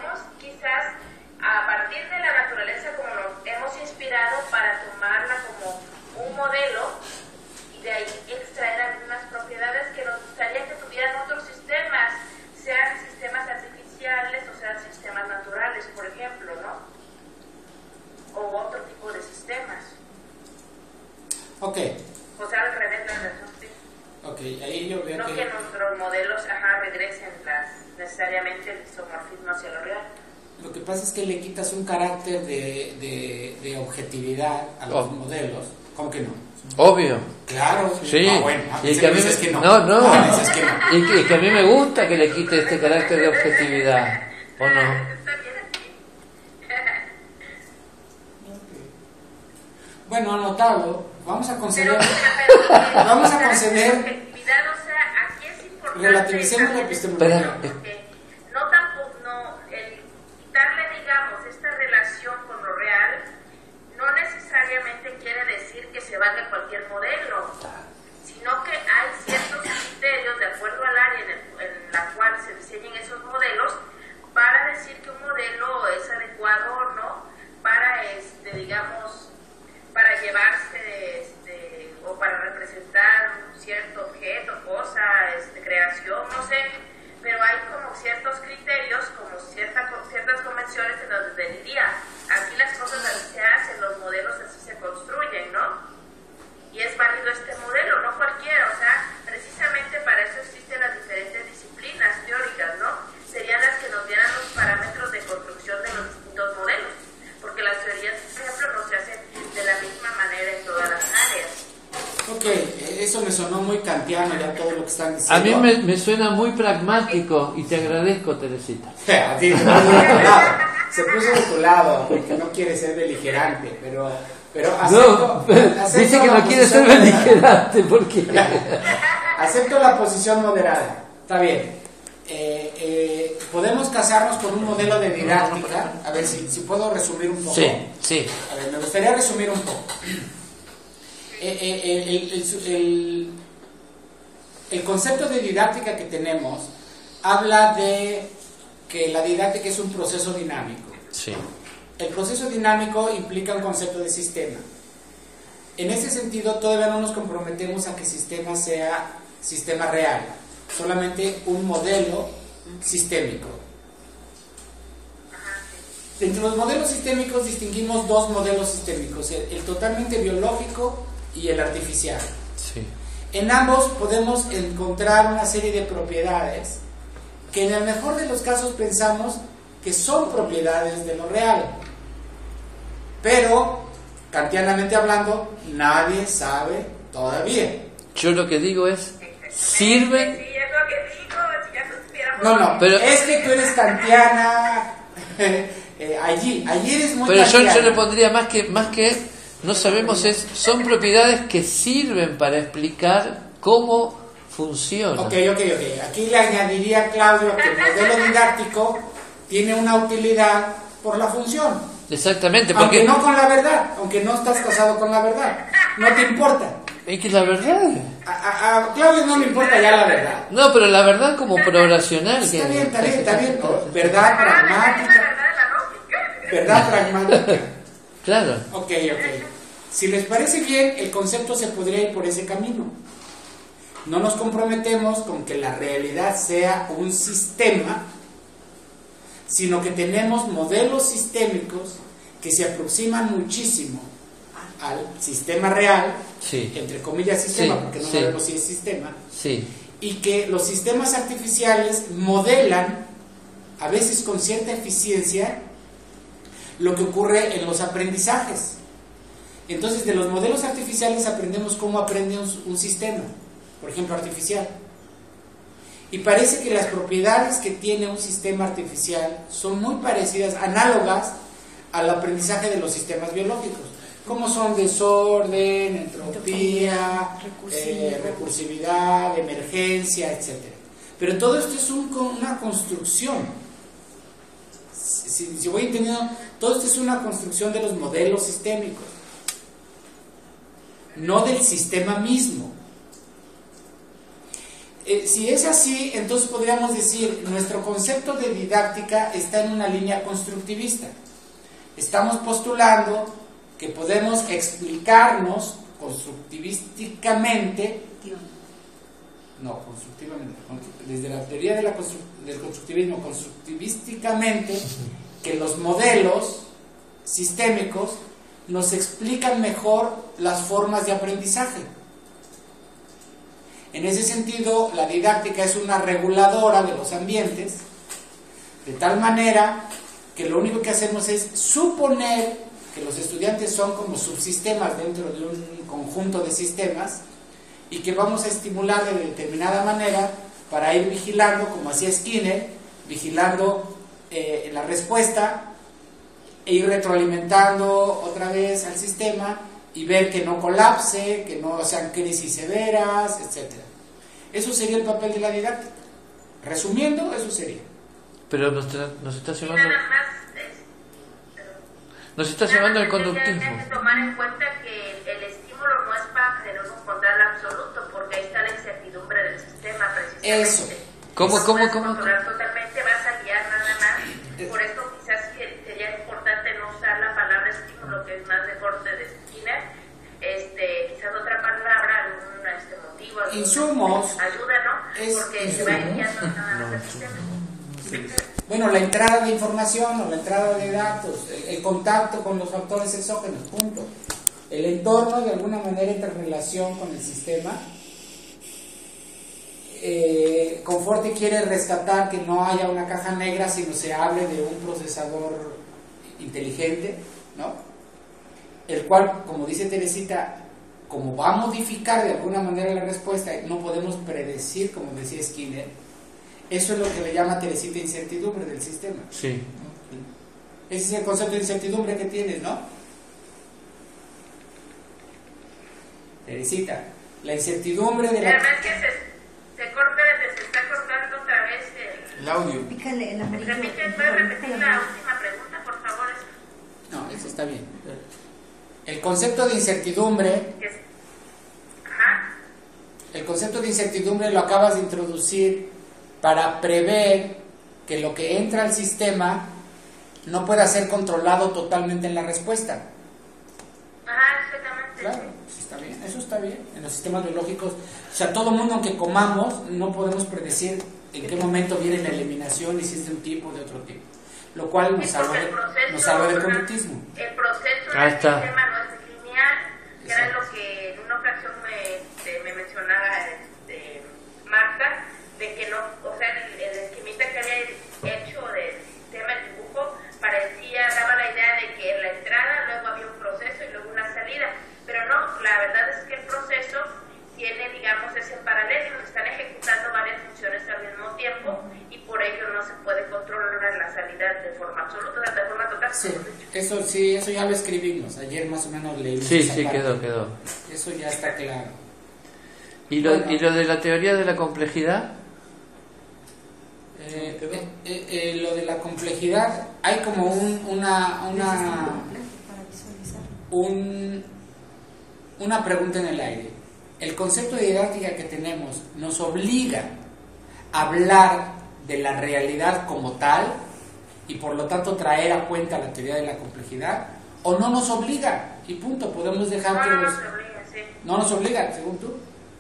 Speaker 3: podemos quizás a partir de la naturaleza como nos hemos inspirado para tomarla como un modelo y de ahí extraer algunas propiedades que nos gustaría que tuvieran otros sistemas, sean sistemas artificiales o sean sistemas naturales, por ejemplo, ¿no? O otro tipo de sistemas.
Speaker 4: Ok.
Speaker 3: O sea, al revés de la razón, sí.
Speaker 4: Ok, ahí yo veo
Speaker 3: no
Speaker 4: que...
Speaker 3: que nuestros modelos, ajá, regresen las, necesariamente el isomorfismo hacia lo real.
Speaker 4: Lo que pasa es que le quitas un carácter de, de, de objetividad a los oh. modelos. ¿Cómo que no?
Speaker 2: Obvio.
Speaker 4: Claro.
Speaker 2: Sí.
Speaker 4: Ah, bueno,
Speaker 2: y que a mí me...
Speaker 4: que no.
Speaker 2: No, no.
Speaker 4: Ah, dices que no.
Speaker 2: Y, que, y que a mí me gusta que le quite este carácter de objetividad. ¿O no?
Speaker 4: Bueno, anotado. Vamos a conceder.
Speaker 3: Pero, pero,
Speaker 4: vamos a conceder.
Speaker 3: Objetividad, o sea, aquí es importante.
Speaker 4: Relativicemos la epistemología.
Speaker 3: No tampoco, no, el quitarle, digamos, esta relación con lo real, no necesariamente quiere decir que se valga cualquier modelo, sino que hay ciertos criterios de acuerdo al área en, el, en la cual se diseñen esos modelos para decir que un modelo es adecuado o no para, este, digamos, para llevarse, este, o para representar un cierto objeto, cosa, este, creación, no sé, pero hay como ciertos criterios, como cierta, ciertas convenciones en donde diría, aquí las cosas así se hacen, los modelos así se construyen, ¿no? Y es válido este modelo, no cualquiera, o sea, precisamente para eso existen las diferentes disciplinas teóricas, ¿no? Serían las que nos dieran los parámetros de construcción de los distintos modelos, porque las teorías, por ejemplo, no se hacen de la misma manera en todas las áreas.
Speaker 4: Ok, eso me sonó muy kantiano ya todo lo que están diciendo.
Speaker 2: A mí me, me suena muy pragmático y te agradezco, Teresita.
Speaker 4: Se puso de tu lado porque no quiere ser beligerante, pero, pero acepto,
Speaker 2: no,
Speaker 4: acepto
Speaker 2: dice que no quiere ser beligerante porque
Speaker 4: acepto la posición moderada. Está bien. Eh, eh, podemos casarnos con un modelo de didáctica. A ver si, si puedo resumir un poco.
Speaker 2: Sí, sí.
Speaker 4: A ver, me gustaría resumir un poco. Eh, eh, el, el, el, el concepto de didáctica que tenemos habla de que la didáctica es un proceso dinámico.
Speaker 2: Sí.
Speaker 4: El proceso dinámico implica un concepto de sistema. En ese sentido, todavía no nos comprometemos a que el sistema sea sistema real, solamente un modelo sistémico. Entre los modelos sistémicos distinguimos dos modelos sistémicos, el, el totalmente biológico y el artificial.
Speaker 2: Sí.
Speaker 4: En ambos podemos encontrar una serie de propiedades que en el mejor de los casos pensamos que son propiedades de lo real, pero kantianamente hablando nadie sabe todavía.
Speaker 2: Yo lo que digo es sirven.
Speaker 3: Sí, es lo que digo, si ya supiéramos.
Speaker 4: No, no,
Speaker 2: pero
Speaker 4: es que tú eres kantiana. eh, allí, allí eres muy
Speaker 2: pero yo,
Speaker 4: kantiana.
Speaker 2: yo le pondría más que más que no sabemos es son propiedades que sirven para explicar cómo funciona.
Speaker 4: Ok, ok, ok. Aquí le añadiría a Claudio que el modelo didáctico tiene una utilidad por la función.
Speaker 2: Exactamente, porque
Speaker 4: Aunque no con la verdad, aunque no estás casado con la verdad. No te importa.
Speaker 2: es que la verdad.
Speaker 4: A, a, a Claudio no le importa ya la verdad.
Speaker 2: No, pero la verdad como programacional.
Speaker 4: Está bien, está bien, está bien. Verdad pragmática. Verdad pragmática.
Speaker 2: Claro.
Speaker 4: Ok, ok. Si les parece bien, el concepto se podría ir por ese camino. No nos comprometemos con que la realidad sea un sistema, sino que tenemos modelos sistémicos que se aproximan muchísimo al sistema real,
Speaker 2: Sí.
Speaker 4: entre comillas sistema,
Speaker 2: Sí,
Speaker 4: porque no
Speaker 2: sí.
Speaker 4: sabemos si es sistema,
Speaker 2: Sí.
Speaker 4: y que los sistemas artificiales modelan, a veces con cierta eficiencia, lo que ocurre en los aprendizajes. Entonces, de los modelos artificiales aprendemos cómo aprende un, un sistema, por ejemplo, artificial. Y parece que las propiedades que tiene un sistema artificial son muy parecidas, análogas al aprendizaje de los sistemas biológicos, como son desorden, entropía, eh, recursividad, emergencia, etcétera. Pero todo esto es un, una construcción. Si, si voy entendiendo, todo esto es una construcción de los modelos sistémicos, no del sistema mismo. Eh, si es así, entonces podríamos decir, nuestro concepto de didáctica está en una línea constructivista. Estamos postulando que podemos explicarnos constructivísticamente, no, constructivamente, desde la teoría de la constru del constructivismo, constructivísticamente, que los modelos sistémicos nos explican mejor las formas de aprendizaje. En ese sentido, la didáctica es una reguladora de los ambientes, de tal manera que lo único que hacemos es suponer que los estudiantes son como subsistemas dentro de un conjunto de sistemas y que vamos a estimular de determinada manera para ir vigilando, como hacía Skinner, vigilando eh, la respuesta e ir retroalimentando otra vez al sistema y ver que no colapse, que no sean crisis severas, etcétera. Eso sería el papel de la didáctica. Resumiendo, eso sería.
Speaker 2: Pero nos, nos está llevando... Nos está llevando al conductismo.
Speaker 3: Hay que tomar en cuenta que el estímulo no es para tener un control absoluto, porque ahí está la incertidumbre del sistema, precisamente.
Speaker 4: Eso.
Speaker 2: ¿Cómo,
Speaker 3: no
Speaker 2: cómo, cómo?
Speaker 3: controlar totalmente, vas a guiar nada más. Por eso quizás sería importante no usar la palabra estímulo, que es más de corte de Skinner. Este, quizás otra palabra, algún este, motivo, algún,
Speaker 4: insumos.
Speaker 3: Ayuda, ¿no?
Speaker 4: Es,
Speaker 3: porque
Speaker 4: insumos.
Speaker 3: se va guiando nada más el sistema.
Speaker 4: Bueno, la entrada de información o la entrada de datos, el, el contacto con los factores exógenos, punto. El entorno de alguna manera entra en relación con el sistema. Eh, Conforte quiere rescatar que no haya una caja negra, sino se hable de un procesador inteligente, ¿no? El cual, como dice Teresita, como va a modificar de alguna manera la respuesta, no podemos predecir, como decía Skinner. Eso es lo que le llama Teresita incertidumbre del sistema.
Speaker 2: Sí.
Speaker 4: Ese es el concepto de incertidumbre que tienes, ¿no? Teresita, la incertidumbre de la...
Speaker 3: Además que se, se corta, se está cortando otra vez el,
Speaker 5: el audio.
Speaker 1: Pícale el amarillo.
Speaker 3: Repite, ¿puedes repetir la última pregunta, por favor?
Speaker 4: No, eso está bien. El concepto de incertidumbre...
Speaker 3: Ajá.
Speaker 4: El concepto de incertidumbre lo acabas de introducir para prever que lo que entra al sistema no pueda ser controlado totalmente en la respuesta.
Speaker 3: Ajá, exactamente.
Speaker 4: Claro, sí está bien, eso está bien. En los sistemas biológicos, o sea, todo mundo aunque comamos, no podemos predecir en qué momento viene la eliminación y si es de un tipo o de otro tipo. Lo cual nos salva, de, nos salva del conductismo.
Speaker 3: El proceso
Speaker 2: Ahí
Speaker 3: del
Speaker 2: está.
Speaker 3: sistema no es lineal, que era lo que en una ocasión me, este, me mencionaba este, Marta, de que no, o sea, el, el esquemita que había hecho del sistema, el dibujo, parecía, daba la idea de que en la entrada luego había un proceso y luego una salida, pero no, la verdad es que el proceso tiene, digamos, es en paralelo, están ejecutando varias funciones al mismo tiempo y por ello no se puede controlar la salida de forma absoluta, de forma total.
Speaker 4: Sí, eso sí, eso ya lo escribimos, ayer más o menos leímos.
Speaker 2: Sí,
Speaker 4: esa
Speaker 2: sí,
Speaker 4: parte.
Speaker 2: quedó, quedó.
Speaker 4: Eso ya está claro.
Speaker 2: ¿Y lo,
Speaker 4: Bueno.
Speaker 2: ¿Y lo de la teoría de la complejidad?
Speaker 4: Eh, eh, eh, eh, lo de la complejidad, hay como un, una, una, un, una pregunta en el aire. El concepto de didáctica que tenemos nos obliga a hablar de la realidad como tal y por lo tanto traer a cuenta la teoría de la complejidad, o no nos obliga y punto, podemos dejar
Speaker 3: No,
Speaker 4: que
Speaker 3: no
Speaker 4: nos,
Speaker 3: nos obliga, sí.
Speaker 4: no nos obliga, según tú.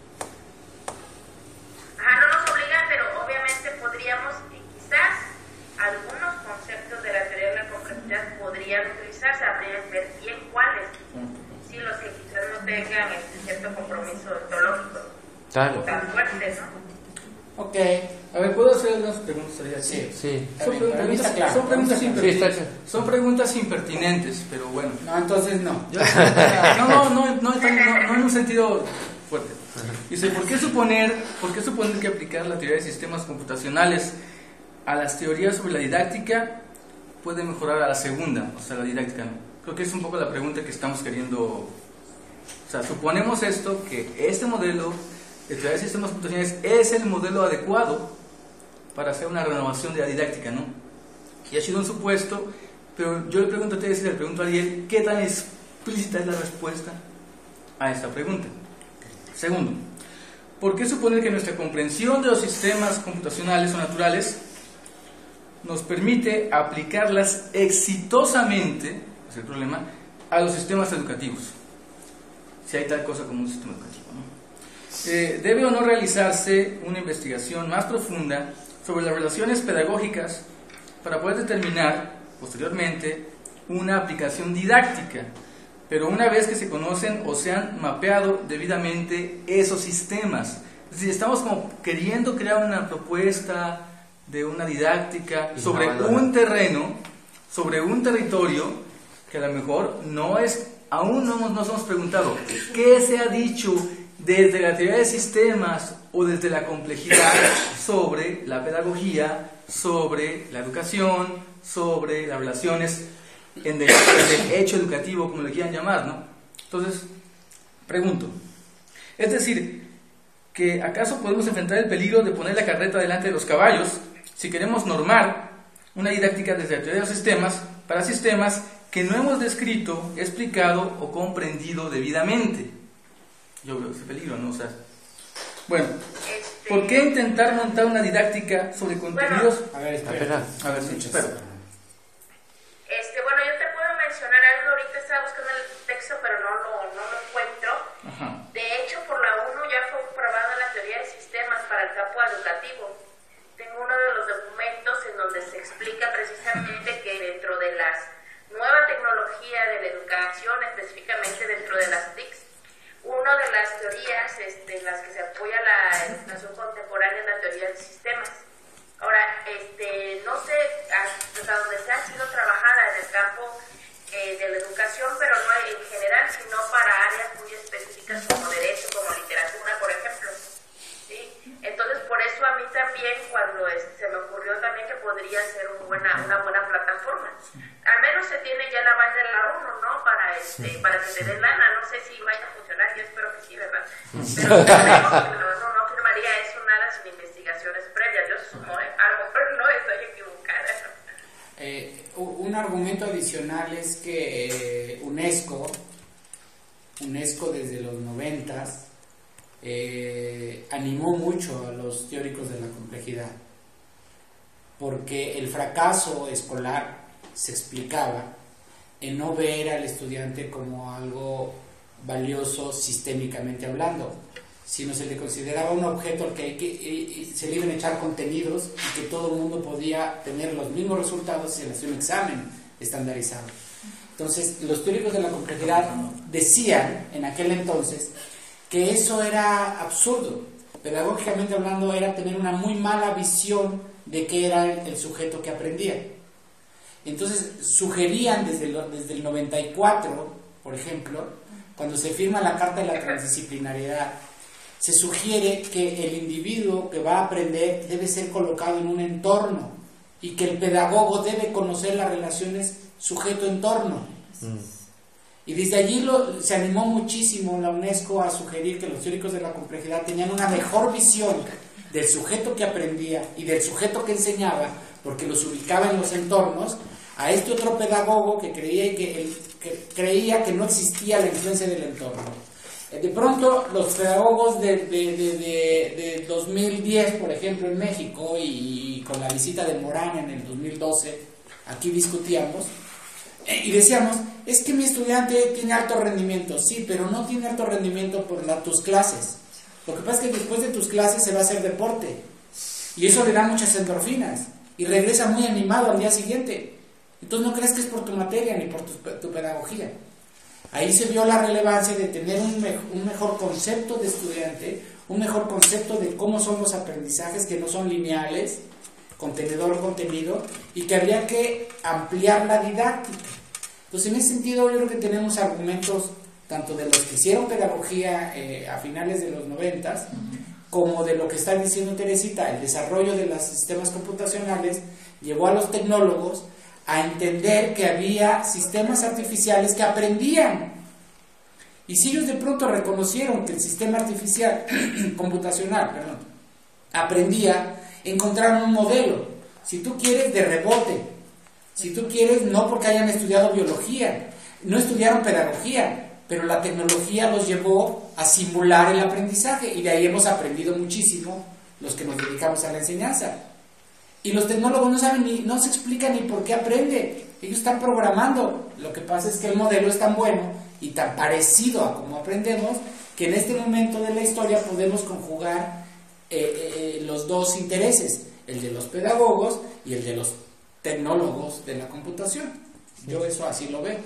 Speaker 3: Ajá, no nos obliga, pero obviamente podríamos, y quizás algunos conceptos de la teoría de la complejidad podrían utilizarse, habría que ver bien cuáles. Sí, los que quizás no tengan este cierto compromiso ontológico
Speaker 2: Claro.
Speaker 3: tan fuerte, ¿no?
Speaker 4: Ok,
Speaker 5: A ver, ¿puedo hacer algunas preguntas? Sería
Speaker 4: sí.
Speaker 2: Sí.
Speaker 4: Está
Speaker 5: Son
Speaker 4: bien, para mí
Speaker 5: preguntas,
Speaker 4: está claro.
Speaker 5: son preguntas
Speaker 2: Sí,
Speaker 5: impertinentes.
Speaker 2: está-
Speaker 5: Son preguntas impertinentes, pero bueno.
Speaker 4: No, entonces no.
Speaker 5: Yo- no, no, no, no, tan- no, no en un sentido fuerte. Dice, ¿por qué suponer, por qué suponer que aplicar la teoría de sistemas computacionales a las teorías sobre la didáctica puede mejorar a la segunda, o sea, la didáctica? ¿No? Creo que es un poco la pregunta que estamos queriendo. O sea, suponemos esto, que este modelo de teoría de sistemas computacionales es el modelo adecuado para hacer una renovación de la didáctica, ¿no? Y ha sido un supuesto, pero yo le pregunto a ustedes y le pregunto a Ariel, ¿qué tan explícita es la respuesta a esta pregunta? Segundo, ¿por qué suponer que nuestra comprensión de los sistemas computacionales o naturales nos permite aplicarlas exitosamente, es el problema, a los sistemas educativos? Si hay tal cosa como un sistema educativo, ¿no? Eh, ¿Debe o no realizarse una investigación más profunda sobre las relaciones pedagógicas para poder determinar posteriormente una aplicación didáctica, pero una vez que se conocen o se han mapeado debidamente esos sistemas? Es decir, estamos como queriendo crear una propuesta de una didáctica sobre un terreno, sobre un territorio que a lo mejor no es, aún no nos hemos preguntado qué se ha dicho desde la teoría de sistemas o desde la complejidad sobre la pedagogía, sobre la educación, sobre las relaciones en el, en el hecho educativo, como le quieran llamar, ¿no? Entonces, pregunto, es decir, que ¿acaso podemos enfrentar el peligro de poner la carreta delante de los caballos si queremos normar una didáctica desde la teoría de los sistemas para sistemas que no hemos descrito, explicado o comprendido debidamente? Yo veo ese peligro, ¿no? O sea, bueno, ¿por qué intentar montar una didáctica sobre contenidos?
Speaker 3: Bueno,
Speaker 5: a ver, espera. A ver, sí, espera.
Speaker 3: Este, bueno, yo te puedo mencionar algo, ahorita estaba buscando el texto, pero no lo, no lo encuentro. Ajá. De hecho, por la ONU ya fue aprobada la teoría de sistemas para el campo educativo. Tengo uno de los documentos en donde se explica precisamente que dentro de las nueva tecnología de la educación, específicamente dentro de las T I Cs, una de las teorías este, en las que se apoya la educación contemporánea es la teoría de sistemas. Ahora, este, no sé hasta donde se ha sido trabajada en el campo eh, de la educación, pero no en general, sino para áreas muy específicas como derecho, como literatura, por ejemplo. ¿Sí? Entonces, por eso a mí también, cuando es, se me ocurrió también que podría ser un buena, una buena plataforma. Al menos se tiene ya la base de la ONU, ¿no? Para, este, para que se den lana. No sé si vaya a funcionar, yo espero que sí, ¿verdad? Pero no, no, no firmaría eso nada sin investigaciones previas. Yo sumo, ¿eh? A lo mejor no estoy equivocada.
Speaker 4: Eh, un argumento adicional es que eh, UNESCO, UNESCO desde los noventas, eh, animó mucho a los teóricos de la complejidad, porque el fracaso escolar se explicaba en no ver al estudiante como algo valioso sistémicamente hablando, sino se le consideraba un objeto al que, hay que y se le iban a echar contenidos y que todo el mundo podía tener los mismos resultados si hacía un examen estandarizado. Entonces, los teóricos de la complejidad decían en aquel entonces que eso era absurdo. Pedagógicamente hablando, era tener una muy mala visión de qué era el, el sujeto que aprendía. Entonces sugerían desde el, desde el noventa y cuatro, por ejemplo, cuando se firma la Carta de la Transdisciplinariedad, se sugiere que el individuo que va a aprender debe ser colocado en un entorno y que el pedagogo debe conocer las relaciones sujeto-entorno. Mm. Y desde allí lo, se animó muchísimo la UNESCO a sugerir que los teóricos de la complejidad tenían una mejor visión del sujeto que aprendía y del sujeto que enseñaba, porque los ubicaba en los entornos, a este otro pedagogo que creía que, el, que creía que no existía la influencia del entorno. De pronto los pedagogos de, de, de, de, de dos mil diez, por ejemplo, en México, y, y con la visita de Morán en el dos mil doce, aquí discutíamos eh, y decíamos, es que mi estudiante tiene alto rendimiento. Sí, pero no tiene alto rendimiento por la, tus clases. Lo que pasa es que después de tus clases se va a hacer deporte y eso le da muchas endorfinas y regresa muy animado al día siguiente. Entonces no crees que es por tu materia ni por tu, tu pedagogía. Ahí se vio la relevancia de tener un, me, un mejor concepto de estudiante, un mejor concepto de cómo son los aprendizajes, que no son lineales, contenedor, contenido, y que habría que ampliar la didáctica. Entonces, en ese sentido, yo creo que tenemos argumentos tanto de los que hicieron pedagogía eh, a finales de los noventas, como de lo que está diciendo Teresita. El desarrollo de los sistemas computacionales llevó a los tecnólogos a entender que había sistemas artificiales que aprendían. Y si ellos de pronto reconocieron que el sistema artificial computacional, perdón, aprendía, encontraron un modelo. Si tú quieres, de rebote. Si tú quieres, no porque hayan estudiado biología, no estudiaron pedagogía, pero la tecnología los llevó a simular el aprendizaje y de ahí hemos aprendido muchísimo los que nos dedicamos a la enseñanza. Y los tecnólogos no saben ni, no se explican ni por qué aprende. Ellos están programando. Lo que pasa es que el modelo es tan bueno y tan parecido a cómo aprendemos que en este momento de la historia podemos conjugar eh, eh, los dos intereses, el de los pedagogos y el de los tecnólogos de la computación. Yo eso así lo veo.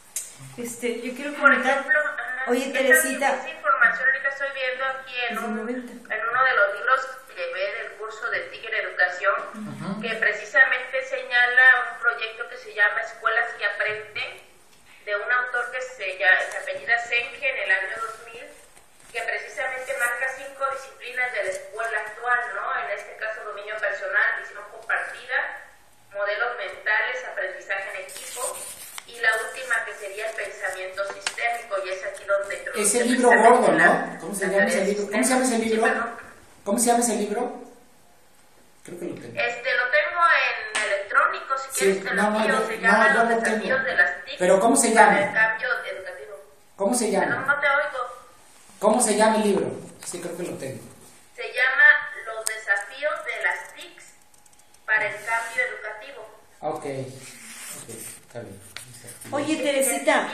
Speaker 1: Este, yo quiero
Speaker 3: Por
Speaker 1: comentar.
Speaker 3: ejemplo, uh,
Speaker 1: Oye,
Speaker 3: esta,
Speaker 1: Teresita.
Speaker 3: esa información ahorita estoy viendo aquí en, un, en uno de los libros que ve del curso de T I C en Educación, uh-huh. que precisamente señala un proyecto que se llama Escuelas que Aprenden, de un autor que se, llama, se apellida Senge en el año dos mil, que precisamente marca cinco disciplinas de la escuela actual, ¿no? En este caso, dominio personal, visión compartida, modelos mentales, aprendizaje en equipo, y la última que sería el pensamiento sistémico, y es aquí donde...
Speaker 4: Ese libro gordo, ¿no? ¿Cómo se llama ese libro? ¿Cómo se llama ese libro? ¿Cómo se llama ese libro? Creo que lo tengo.
Speaker 3: Este, lo tengo en electrónico, si
Speaker 4: sí,
Speaker 3: quieres te
Speaker 4: no,
Speaker 3: lo
Speaker 4: no,
Speaker 3: envío,
Speaker 4: yo,
Speaker 3: se
Speaker 4: no,
Speaker 3: llama
Speaker 4: yo
Speaker 3: Los
Speaker 4: lo
Speaker 3: desafíos
Speaker 4: tengo.
Speaker 3: de las T I C.
Speaker 4: ¿Pero cómo se llama?
Speaker 3: Para el cambio educativo.
Speaker 4: ¿Cómo se llama?
Speaker 3: No, no te oigo.
Speaker 4: ¿Cómo se llama el libro? Sí, creo que lo tengo.
Speaker 3: Se llama Los desafíos de las T I C para el cambio educativo.
Speaker 4: Ok, ok, está bien.
Speaker 1: Oye, Teresita,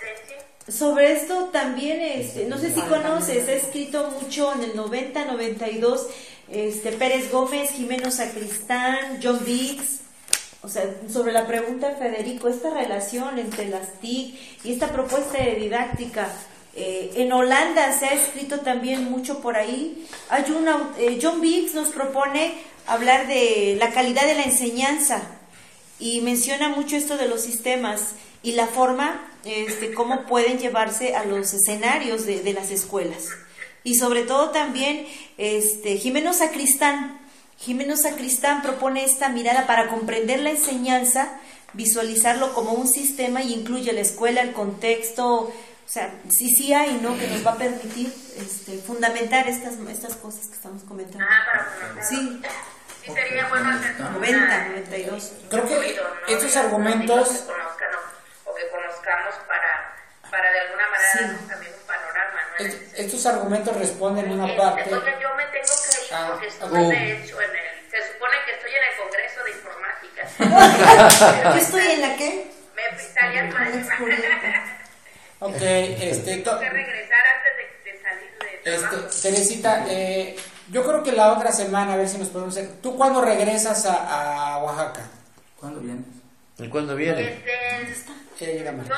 Speaker 1: sobre esto también, este, no sé si conoces, ha escrito mucho en el noventa, noventa y dos, este, Pérez Gómez, Jimeno Sacristán, John Biggs, o sea, sobre la pregunta de Federico, esta relación entre las T I C y esta propuesta de didáctica. Eh, en Holanda se ha escrito también mucho por ahí. Hay una, eh, John Biggs nos propone hablar de la calidad de la enseñanza y menciona mucho esto de los sistemas y la forma, este, cómo pueden llevarse a los escenarios de, de las escuelas. Y sobre todo también este, Jimeno Sacristán. Jimeno Sacristán propone esta mirada para comprender la enseñanza, visualizarlo como un sistema y incluye la escuela, el contexto, o sea, sí, sí hay, ¿no?, que nos va a permitir este, fundamentar estas, estas cosas que estamos comentando.
Speaker 3: Ah, para fundamentar.
Speaker 1: Sí.
Speaker 3: Sí, sería bueno hacer como
Speaker 1: noventa, noventa y dos.
Speaker 4: Creo que
Speaker 3: ruido, ¿no?
Speaker 4: estos
Speaker 3: de
Speaker 4: argumentos...
Speaker 3: Que conozcan, o, o que conozcamos para, para de alguna manera
Speaker 1: sí.
Speaker 3: darnos también un panorama, ¿no?
Speaker 4: Est estos argumentos responden una
Speaker 3: este,
Speaker 4: parte...
Speaker 3: Oiga, yo me tengo que ir
Speaker 4: ah,
Speaker 3: porque estoy
Speaker 4: oh.
Speaker 3: de hecho en el... Se supone que estoy en el Congreso de Informática.
Speaker 1: ¿Yo estoy en la qué?
Speaker 3: Me salía mal.
Speaker 4: Ok, este...
Speaker 3: Tengo que regresar antes de, de salir de trabajo.
Speaker 4: Este, Teresita, eh, yo creo que la otra semana, a ver si nos podemos hacer... ¿Tú cuándo regresas a, a Oaxaca?
Speaker 5: ¿Cuándo vienes?
Speaker 2: ¿Y cuándo viene?
Speaker 3: Este,
Speaker 4: Eh,
Speaker 3: yo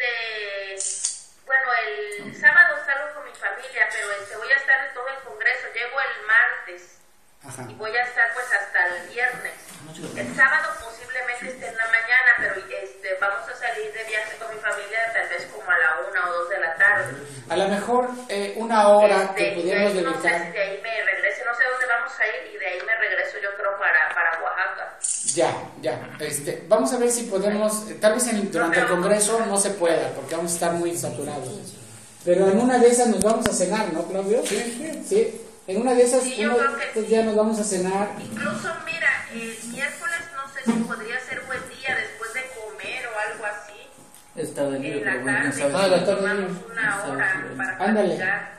Speaker 3: este... Bueno, el sábado salgo con mi familia, pero este, voy a estar en todo el Congreso. Llego el martes.
Speaker 4: Ajá.
Speaker 3: Y voy a estar pues hasta el viernes. El sábado posiblemente esté en la mañana, pero este, vamos a salir de viaje con mi familia tal vez como a la una o dos de la tarde.
Speaker 4: A lo mejor eh, una hora
Speaker 3: este,
Speaker 4: que pudiéramos
Speaker 3: de ahí, no sé
Speaker 4: dedicar...
Speaker 3: si de ahí me regrese, no sé dónde vamos a ir y de ahí me regreso yo creo para, para Oaxaca.
Speaker 4: Ya, ya. Este, vamos a ver si podemos... Tal vez en, durante el Congreso no se pueda, porque vamos a estar muy saturados. Pero en una de esas nos vamos a cenar, ¿no, Claudio? Sí, sí. ¿Sí? En una de esas,
Speaker 3: Sí, yo
Speaker 4: uno
Speaker 3: creo
Speaker 4: de
Speaker 3: que
Speaker 4: estos
Speaker 3: sí.
Speaker 4: días nos vamos a cenar.
Speaker 3: Incluso, mira, el miércoles no sé si podría ser buen día después de comer o algo así.
Speaker 5: Está de
Speaker 3: En
Speaker 5: libre,
Speaker 3: la
Speaker 5: pero bueno,
Speaker 3: tarde,
Speaker 5: quién sabe
Speaker 4: Ah, la
Speaker 5: si-
Speaker 4: tarde
Speaker 3: tomamos
Speaker 4: libre.
Speaker 3: una hora para
Speaker 4: Ándale.
Speaker 3: platicar.